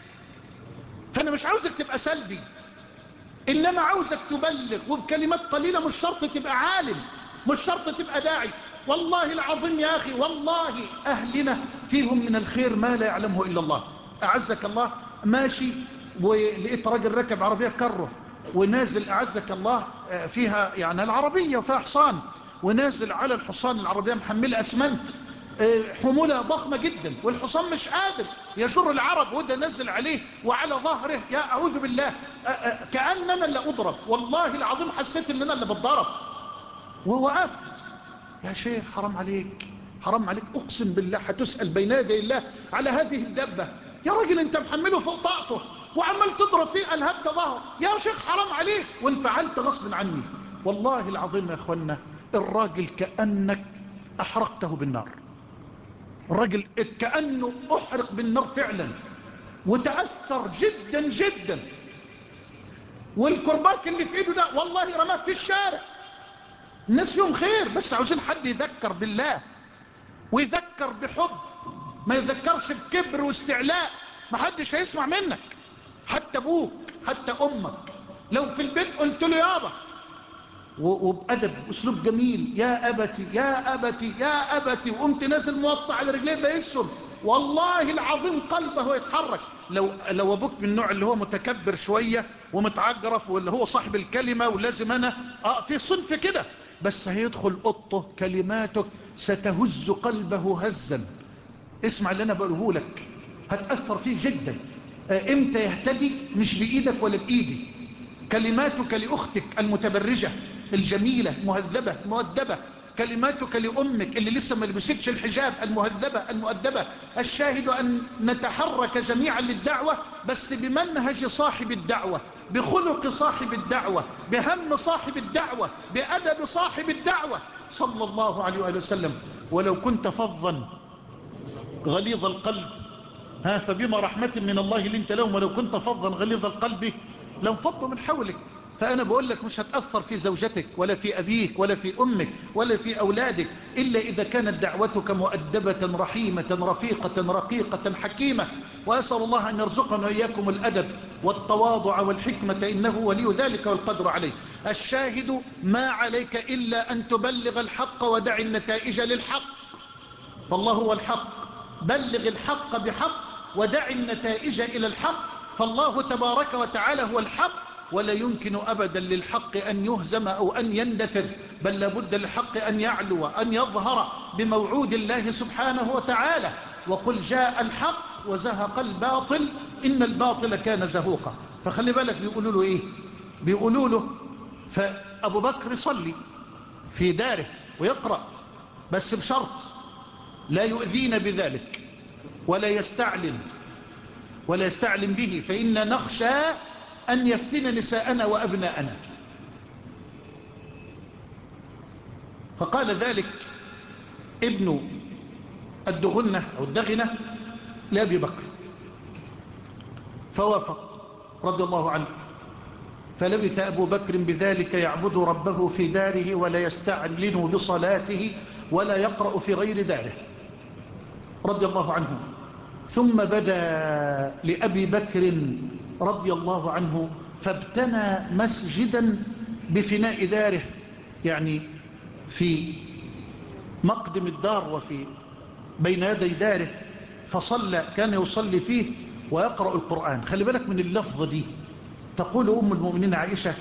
فانا مش عاوزك تبقى سلبي، انما عاوزك تبلغ، وبكلمات قليلة. مش شرط تبقى عالم، مش شرط تبقى داعي. والله العظيم يا اخي، والله اهلنا فيهم من الخير ما لا يعلمه الا الله. اعزك الله ماشي ولقيت راجل ركب عربية كره ونازل، اعزك الله، فيها يعني العربية وفيها حصان، ونازل على الحصان العربية محملة اسمنت، حمولة ضخمة جدا، والحصان مش قادر يجر العرب، وده نزل عليه وعلى ظهره. يا اعوذ بالله، كأننا اللي اضرب، والله العظيم حسيت ان انا اللي بتضرب. ووقفت، يا شيخ حرام عليك، حرام عليك، اقسم بالله هتسأل بين يدي الله على هذه الدبة. يا راجل انت محمله فوق طاقته وعمال تضرب فيه، الهبت ظهر، يا شيخ حرام عليك. وانفعلت غصب عني والله العظيم يا اخوانا. الراجل كأنك احرقته بالنار، الراجل كأنه احرق بالنار فعلا، وتأثر جدا جدا. والكرباك اللي في ايده ده والله رماه في الشارع. الناس فيهم خير، بس عاوزين حد يذكر بالله ويذكر بحب، ما يذكرش بكبر واستعلاء. ما حدش هيسمع منك، حتى ابوك حتى امك. لو في البيت قلت له يابا وبأدب اسلوب جميل، يا ابتي يا ابتي يا ابتي، وقمت نازل موطع على رجليه بيسهم، والله العظيم قلبه يتحرك. لو لو ابوك من النوع اللي هو متكبر شويه ومتعجرف، واللي هو صاحب الكلمه ولازم انا اه في صنف كده، بس هيدخل قطه كلماتك ستهز قلبه هزا. اسمع اللي انا بقوله لك، هتأثر فيه جدا. اه امتى يهتدي؟ مش بايدك ولا بايدي. كلماتك لأختك المتبرجة الجميلة مهذبة مؤدبة، كلماتك لأمك اللي لسه ما لبستش الحجاب المهذبة المؤدبة. الشاهد أن نتحرك جميعا للدعوة، بس بمنهج صاحب الدعوة، بخلق صاحب الدعوة، بهم صاحب الدعوة، بأدب صاحب الدعوة صلى الله عليه وآله وسلم. ولو كنت فظا غليظ القلب، ها فبما رحمة من الله لنت لهم، ولو كنت فظا غليظ القلب لانفضوا من حولك. فأنا بقول لك مش هتأثر في زوجتك ولا في أبيك ولا في أمك ولا في أولادك إلا إذا كانت دعوتك مؤدبة رحيمة رفيقة رقيقة حكيمة. وأسأل الله أن يرزقنا وإياكم الأدب والتواضع والحكمة، إنه ولي ذلك والقدر عليه. الشاهد ما عليك إلا أن تبلغ الحق ودع النتائج للحق، فالله هو الحق. بلغ الحق بحق ودع النتائج إلى الحق، فالله تبارك وتعالى هو الحق. ولا يمكن أبدا للحق أن يهزم أو أن يندثر، بل لابد للحق أن يعلو أن يظهر بموعود الله سبحانه وتعالى. وقل جاء الحق وزهق الباطل إن الباطل كان زهوقا. فخلي بالك بيقولوا له إيه؟ بيقولوا له فأبو بكر يصلي في داره ويقرأ، بس بشرط لا يؤذين بذلك ولا يستعلن ولا يستعلن به، فإن نخشى أن يفتن نساءنا وأبناءنا. فقال ذلك ابن الدغنة أو الدغنة لأبي بكر فوافق رضي الله عنه. فلبث أبو بكر بذلك يعبد ربه في داره ولا يستعلن بصلاته ولا يقرأ في غير داره رضي الله عنه. ثم بدا لأبي بكر رضي الله عنه فابتنى مسجدا بفناء داره، يعني في مقدم الدار وفي بين يدي داره، فصلى كان يصلي فيه ويقرأ القرآن. خلي بالك من اللفظة دي، تقول أم المؤمنين عائشة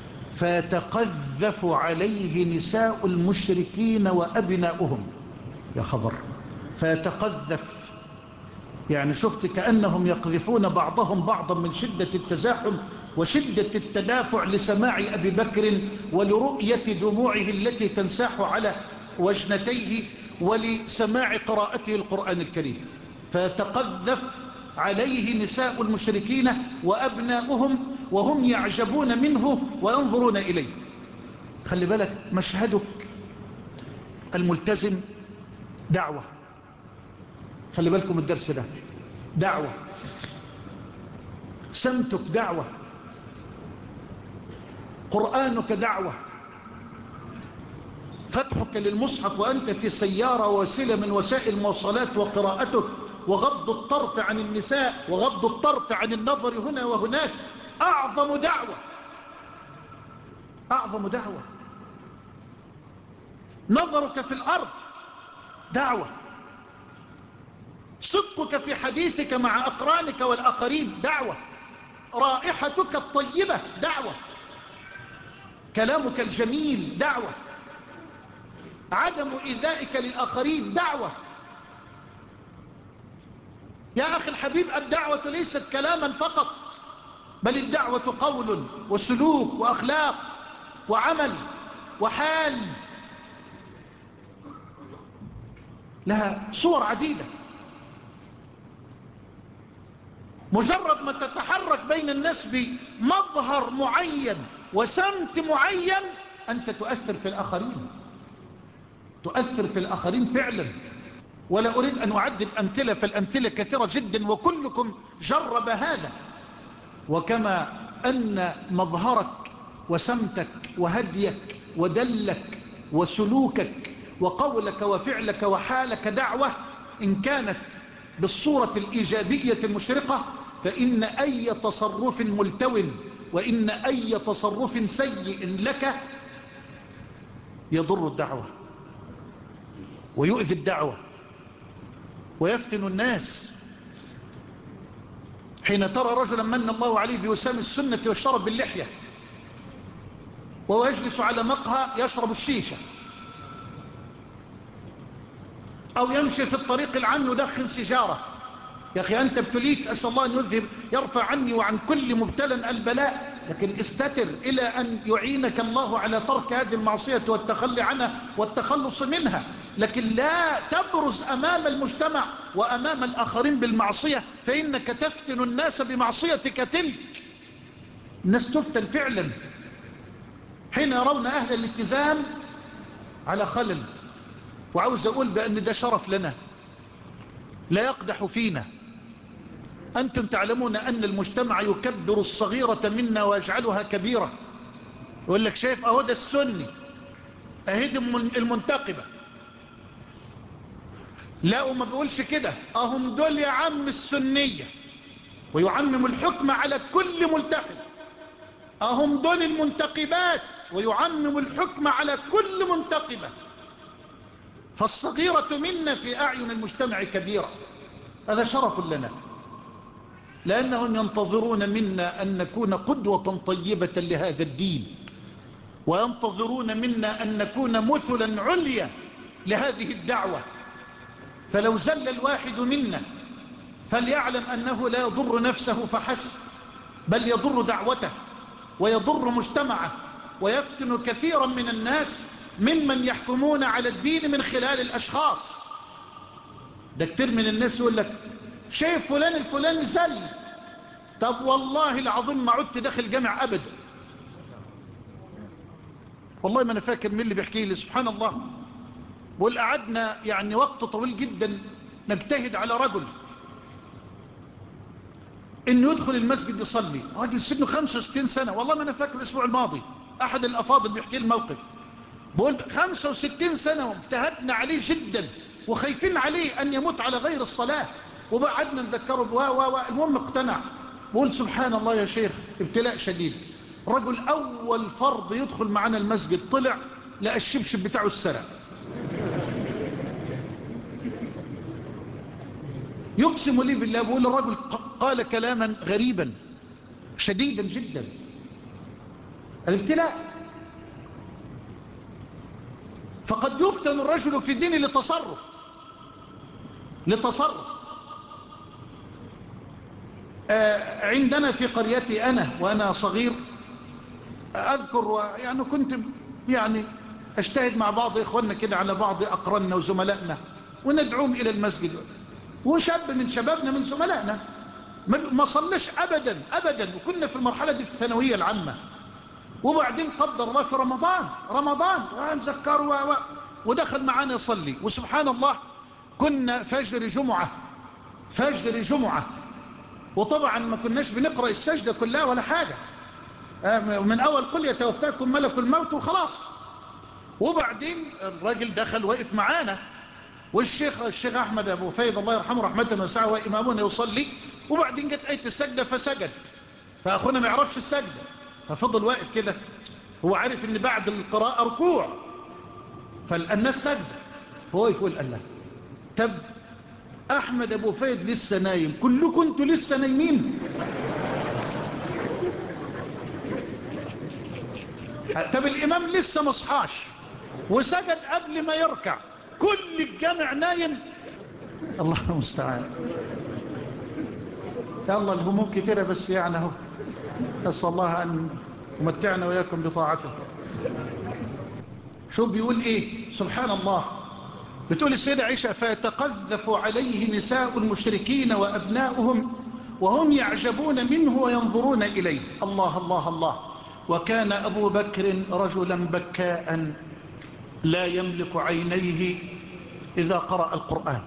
فتقذف عليه نساء المشركين وأبناؤهم. يا خبر، فتقذف يعني شفت كأنهم يقذفون بعضهم بعضا من شدة التزاحم وشدة التدافع لسماع أبي بكر ولرؤية دموعه التي تنساح على وجنتيه ولسماع قراءته القرآن الكريم. فتقذف عليه نساء المشركين وأبناؤهم وهم يعجبون منه وينظرون إليه. خلي بالك مشهدك الملتزم دعوة، خلي بالكم الدرس ده دعوة، سمتك دعوة، قرآنك دعوة، فتحك للمصحف وأنت في سيارة وسيلة من وسائل المواصلات وقراءتك، وغض الطرف عن النساء وغض الطرف عن النظر هنا وهناك أعظم دعوة، أعظم دعوة. نظرك في الأرض دعوة، صدقك في حديثك مع أقرانك والآخرين دعوة، رائحتك الطيبة دعوة، كلامك الجميل دعوة، عدم إيذائك للآخرين دعوة. يا أخي الحبيب الدعوة ليست كلاما فقط، بل الدعوة قول وسلوك وأخلاق وعمل وحال، لها صور عديدة. مجرد ما تتحرك بين الناس بمظهر معين وسمت معين أنت تؤثر في الآخرين، تؤثر في الآخرين فعلا. ولا أريد أن أعدد أمثلة، فالأمثلة كثيرة جدا وكلكم جرب هذا. وكما أن مظهرك وسمتك وهديك ودلك وسلوكك وقولك وفعلك وحالك دعوة، إن كانت بالصورة الإيجابية المشرقة، فإن أي تصرف ملتو وإن أي تصرف سيء لك يضر الدعوة ويؤذي الدعوة ويفتن الناس. حين ترى رجلا من الله عليه بوسام السنة والشرب باللحية وهو يجلس على مقهى يشرب الشيشة، أو يمشي في الطريق العام يدخن سيجارة، يا أخي أنت ابتليت، أسأل الله أن يذهب يرفع عني وعن كل مبتلى البلاء، لكن استتر إلى أن يعينك الله على ترك هذه المعصية والتخلي عنها والتخلص منها. لكن لا تبرز أمام المجتمع وأمام الآخرين بالمعصية، فإنك تفتن الناس بمعصيتك تلك. الناس تفتن فعلا حين يرون أهل الالتزام على خلل. وعاوز أقول بأن ده شرف لنا لا يقدح فينا. أنتم تعلمون أن المجتمع يكبر الصغيرة منا ويجعلها كبيرة. يقول لك شايف أهو ده السني أهد المنتقبة، لا وما بيقولش كده، أهم دول يا عم السنية، ويعمم الحكم على كل ملتحد. أهم دول المنتقبات ويعمم الحكم على كل منتقبة. فالصغيرة منا في أعين المجتمع كبيرة. هذا شرف لنا لأنهم ينتظرون منا أن نكون قدوة طيبة لهذا الدين، وينتظرون منا أن نكون مثلا عليا لهذه الدعوة. فلو زل الواحد منا فليعلم أنه لا يضر نفسه فحسب، بل يضر دعوته ويضر مجتمعه، ويفتن كثيرا من الناس ممن يحكمون على الدين من خلال الأشخاص. ده كتير من الناس يقول لك شايف فلان الفلاني زل، طب والله العظيم ما عدت داخل جامع أبدا. والله ما أنا فاكر مين اللي بيحكي لي، سبحان الله. بقول قعدنا يعني وقت طويل جدا نجتهد على رجل انه يدخل المسجد يصلي، راجل سنه خمسة وستين سنة. والله ما انا فاكر الاسبوع الماضي احد الافاضل بيحكي الموقف، بقول خمسة وستين سنة واجتهدنا عليه جدا وخايفين عليه ان يموت على غير الصلاة، وبعدنا نذكره و و و المهم اقتنع. بقول سبحان الله يا شيخ، ابتلاء شديد. رجل اول فرض يدخل معنا المسجد طلع لقى الشبشب بتاعه السرق. يقسم لي بالله، بقول الرجل قال كلاما غريبا شديدا جدا. الابتلاء. فقد يفتن الرجل في دين لتصرف لتصرف آه عندنا في قريتي أنا وأنا صغير أذكر، يعني كنت يعني أجتهد مع بعض إخواننا كده على بعض أقراننا وزملائنا وندعوهم إلى المسجد، وشاب من شبابنا من زملائنا ما صلش أبدا أبدا، وكنا في المرحلة دي في الثانوية العامة. وبعدين قدر الله في رمضان رمضان ونذكر و... و... ودخل معانا يصلي. وسبحان الله كنا فجر جمعة فجر جمعة، وطبعا ما كناش بنقرأ السجدة كلها ولا حاجة، من أول قل يتوفاكم ملك الموت وخلاص. وبعدين الراجل دخل وقف معانا، والشيخ الشيخ أحمد أبو فايد الله يرحمه رحمة واسعة وإمامنا يصلي، وبعدين جت آية السجدة فسجد، فأخونا ما يعرفش السجدة ففضل واقف كده، هو عارف ان بعد القراءة ركوع، فالناس سجدة، فهو يقول الله طب أحمد أبو فايد لسه نايم، كلكم انتوا لسه نايمين. طب الإمام لسه مصحاش وسجد قبل ما يركع، كل الجامع نايم. الله المستعان. يا الله الهموم كتيرة، بس يعني اهو أسأل الله أن يمتعنا وإياكم بطاعته. شو بيقول إيه؟ سبحان الله. بتقول السيدة عائشة فيتقذف عليه نساء المشركين وأبناؤهم وهم يعجبون منه وينظرون إليه. الله الله الله. وكان أبو بكر رجلا بكاء لا يملك عينيه إذا قرأ القرآن.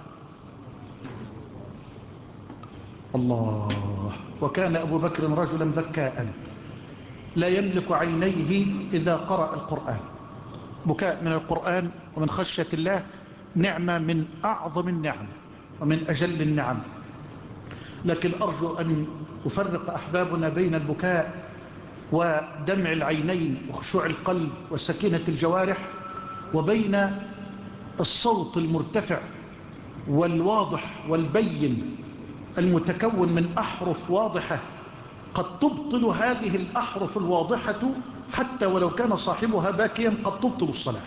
الله. وكان أبو بكر رجلا بكاء لا يملك عينيه إذا قرأ القرآن. بكاء من القرآن ومن خشية الله نعمة من أعظم النعم ومن أجل النعم، لكن أرجو أن أفرق أحبابنا بين البكاء ودمع العينين وخشوع القلب وسكينة الجوارح، وبين الصوت المرتفع والواضح والبين المتكون من أحرف واضحة قد تبطل هذه الأحرف الواضحة حتى ولو كان صاحبها باكيا قد تبطل الصلاة.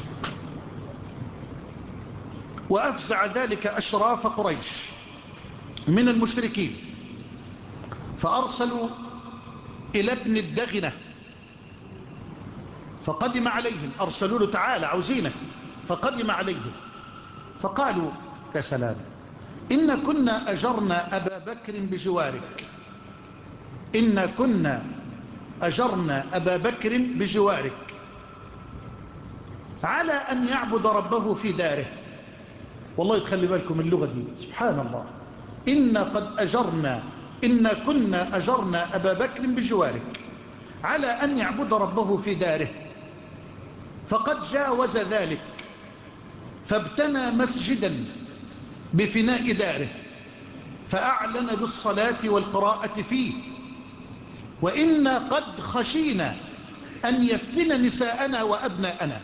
وأفزع ذلك أشراف قريش من المشركين، فأرسلوا إلى ابن الدغنة فقدم عليهم، أرسلوا له تعالى عاوزينك، فقدم عليهم فقالوا يا سلام إن كنا أجرنا أبا بكر بجوارك، إن كنا أجرنا أبا بكر بجوارك على أن يعبد ربه في داره. والله تخلي بالكم اللغة دي سبحان الله. إن قد أجرنا إن كنا أجرنا أبا بكر بجوارك على أن يعبد ربه في داره، فقد جاوز ذلك فابتنى مسجدا بفناء داره فأعلن بالصلاة والقراءة فيه، وإنا قد خشينا أن يفتن نساءنا وأبناءنا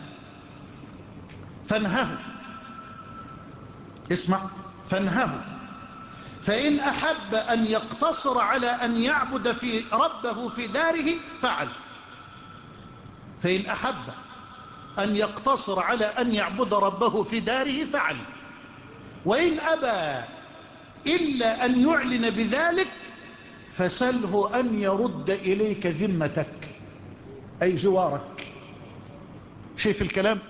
فانهه. اسمع، فانهه فإن أحب أن يقتصر على أن يعبد في ربه في داره فعل. فإن أحب أن يقتصر على أن يعبد ربه في داره فعل، وإن أبى إلا أن يعلن بذلك فسله أن يرد إليك ذمتك، أي جوارك. شايف الكلام؟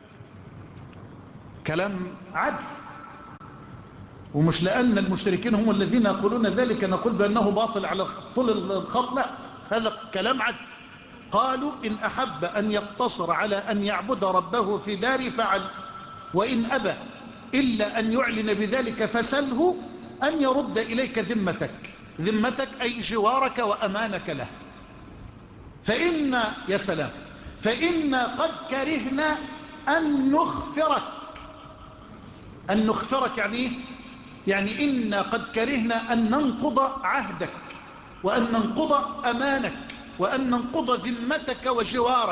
كلام عدل، ومش لأن المشركين هم الذين يقولون ذلك نقول بأنه باطل على طول الخط، لا، هذا كلام عدل. قالوا إن أحب أن يقتصر على أن يعبد ربه في دار فعل، وإن أبى إلا أن يعلن بذلك فسله أن يرد إليك ذمتك. ذمتك أي جوارك وأمانك له. فإن يا سلام فإن قد كرهنا أن نخفرك. أن نخفرك يعني إيه؟ يعني إن قد كرهنا أن ننقض عهدك، وأن ننقض أمانك، وأن ننقض ذمتك وجوارك.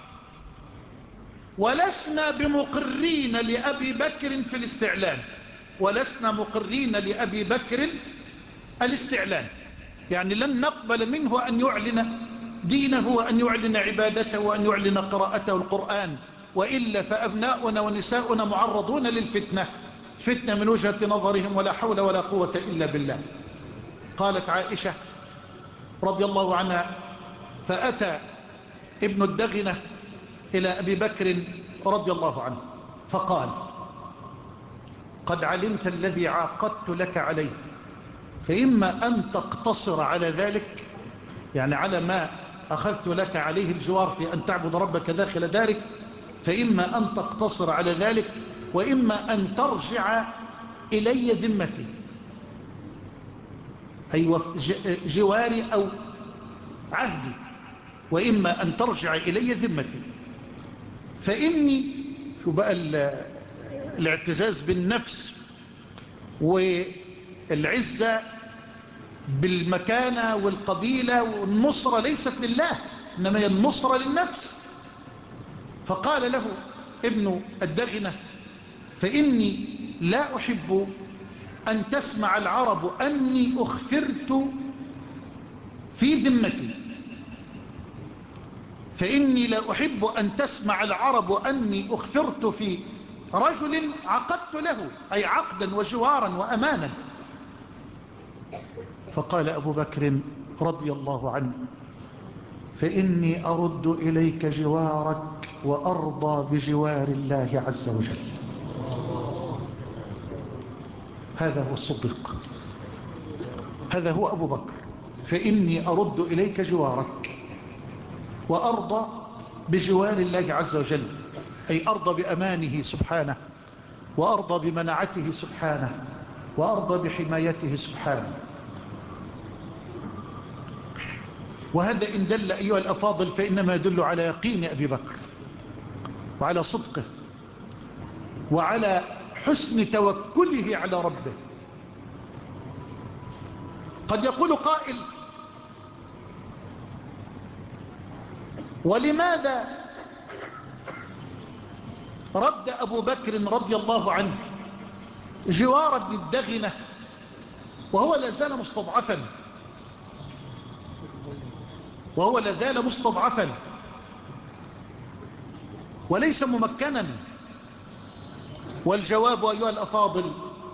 ولسنا بمقرين لأبي بكر في الاستعلان. ولسنا مقرين لأبي بكر الاستعلان، يعني لن نقبل منه أن يعلن دينه، وأن يعلن عبادته، وأن يعلن قراءته القرآن، وإلا فأبناؤنا ونساؤنا معرضون للفتنة، فتنة من وجهة نظرهم، ولا حول ولا قوة إلا بالله. قالت عائشة رضي الله عنها: فأتى ابن الدغنة إلى أبي بكر رضي الله عنه فقال: قد علمت الذي عاقدت لك عليه، فإما أن تقتصر على ذلك، يعني على ما أخذت لك عليه الجوار في أن تعبد ربك داخل دارك، فإما أن تقتصر على ذلك، وإما أن ترجع إلي ذمتي، أي جواري أو عهدي، وإما أن ترجع إلي ذمتي. فإني شو بقى الاعتزاز بالنفس والعزة بالمكانة والقبيلة والنصرة ليست لله، إنما هي النصرة للنفس. فقال له ابن الدغنة: فإني لا أحب أن تسمع العرب أني أخفرت في ذمتي. فإني لا أحب أن تسمع العرب أني أخفرت في رجل عقدت له، أي عقدا وجوارا وأمانا. فقال أبو بكر رضي الله عنه: فإني أرد إليك جوارك وأرضى بجوار الله عز وجل. هذا هو الصديق، هذا هو أبو بكر. فإني أرد إليك جوارك وأرضى بجوار الله عز وجل، أي أرضى بأمانه سبحانه، وأرضى بمنعته سبحانه، وأرضى بحمايته سبحانه. وهذا إن دل أيها الأفاضل فإنما يدل على يقين أبي بكر، وعلى صدقه، وعلى حسن توكله على ربه. قد يقول قائل: ولماذا رد أبو بكر رضي الله عنه جوار ابن الدغنة وهو لا زال مستضعفا، وهو لا زال مستضعفا وليس ممكنا؟ والجواب أيها الأفاضل: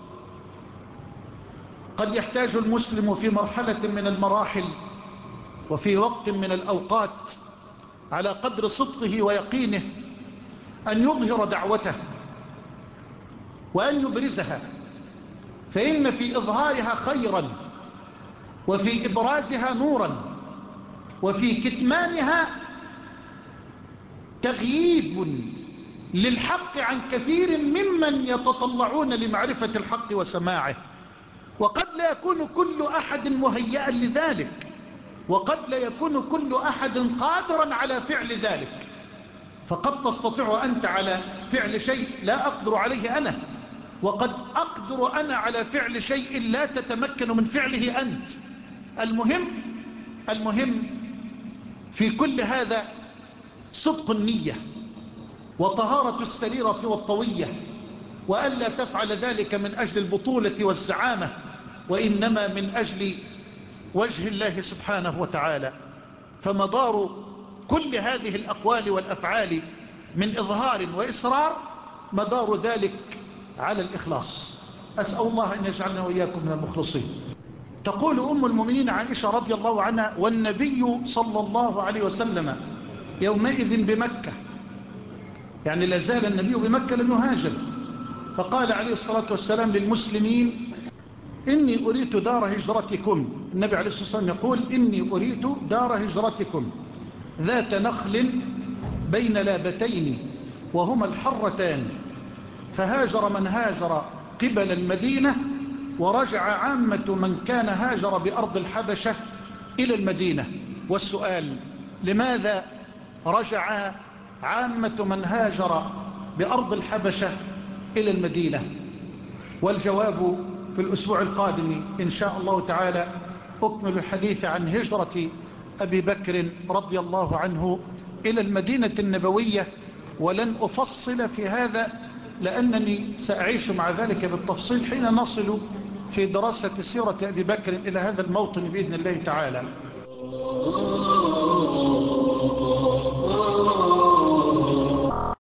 قد يحتاج المسلم في مرحلة من المراحل وفي وقت من الأوقات على قدر صدقه ويقينه أن يظهر دعوته وأن يبرزها، فإن في إظهارها خيرا، وفي إبرازها نورا، وفي كتمانها تغييب للحق عن كثير ممن يتطلعون لمعرفة الحق وسماعه. وقد لا يكون كل أحد مهيئا لذلك، وقد لا يكون كل أحد قادرا على فعل ذلك. فقد تستطيع أنت على فعل شيء لا أقدر عليه أنا، وقد أقدر أنا على فعل شيء لا تتمكن من فعله أنت. المهم المهم في كل هذا صدق النية وطهارة السريرة والطوية، وألا تفعل ذلك من أجل البطولة والزعامة، وإنما من أجل وجه الله سبحانه وتعالى. فمدار كل هذه الأقوال والأفعال من إظهار وإصرار مدار ذلك على الإخلاص. أسأل الله أن يجعلنا وإياكم من المخلصين. تقول أم المؤمنين عائشة رضي الله عنها: والنبي صلى الله عليه وسلم يومئذ بمكة، يعني لا زال النبي بمكة لم يهاجر، فقال عليه الصلاة والسلام للمسلمين: إني أريد دار هجرتكم. النبي عليه الصلاة والسلام يقول: إني أريد دار هجرتكم ذات نخل بين لابتين وهما الحرتان. فهاجر من هاجر قبل المدينة، ورجع عامة من كان هاجر بأرض الحبشة إلى المدينة. والسؤال: لماذا رجع عامة من هاجر بأرض الحبشة إلى المدينة؟ والجواب في الأسبوع القادم إن شاء الله تعالى. أكمل الحديث عن هجرة أبي بكر رضي الله عنه إلى المدينة النبوية، ولن أفصل في هذا لأنني سأعيش مع ذلك بالتفصيل حين نصل في دراسة سيرة أبي بكر إلى هذا الموطن بإذن الله تعالى.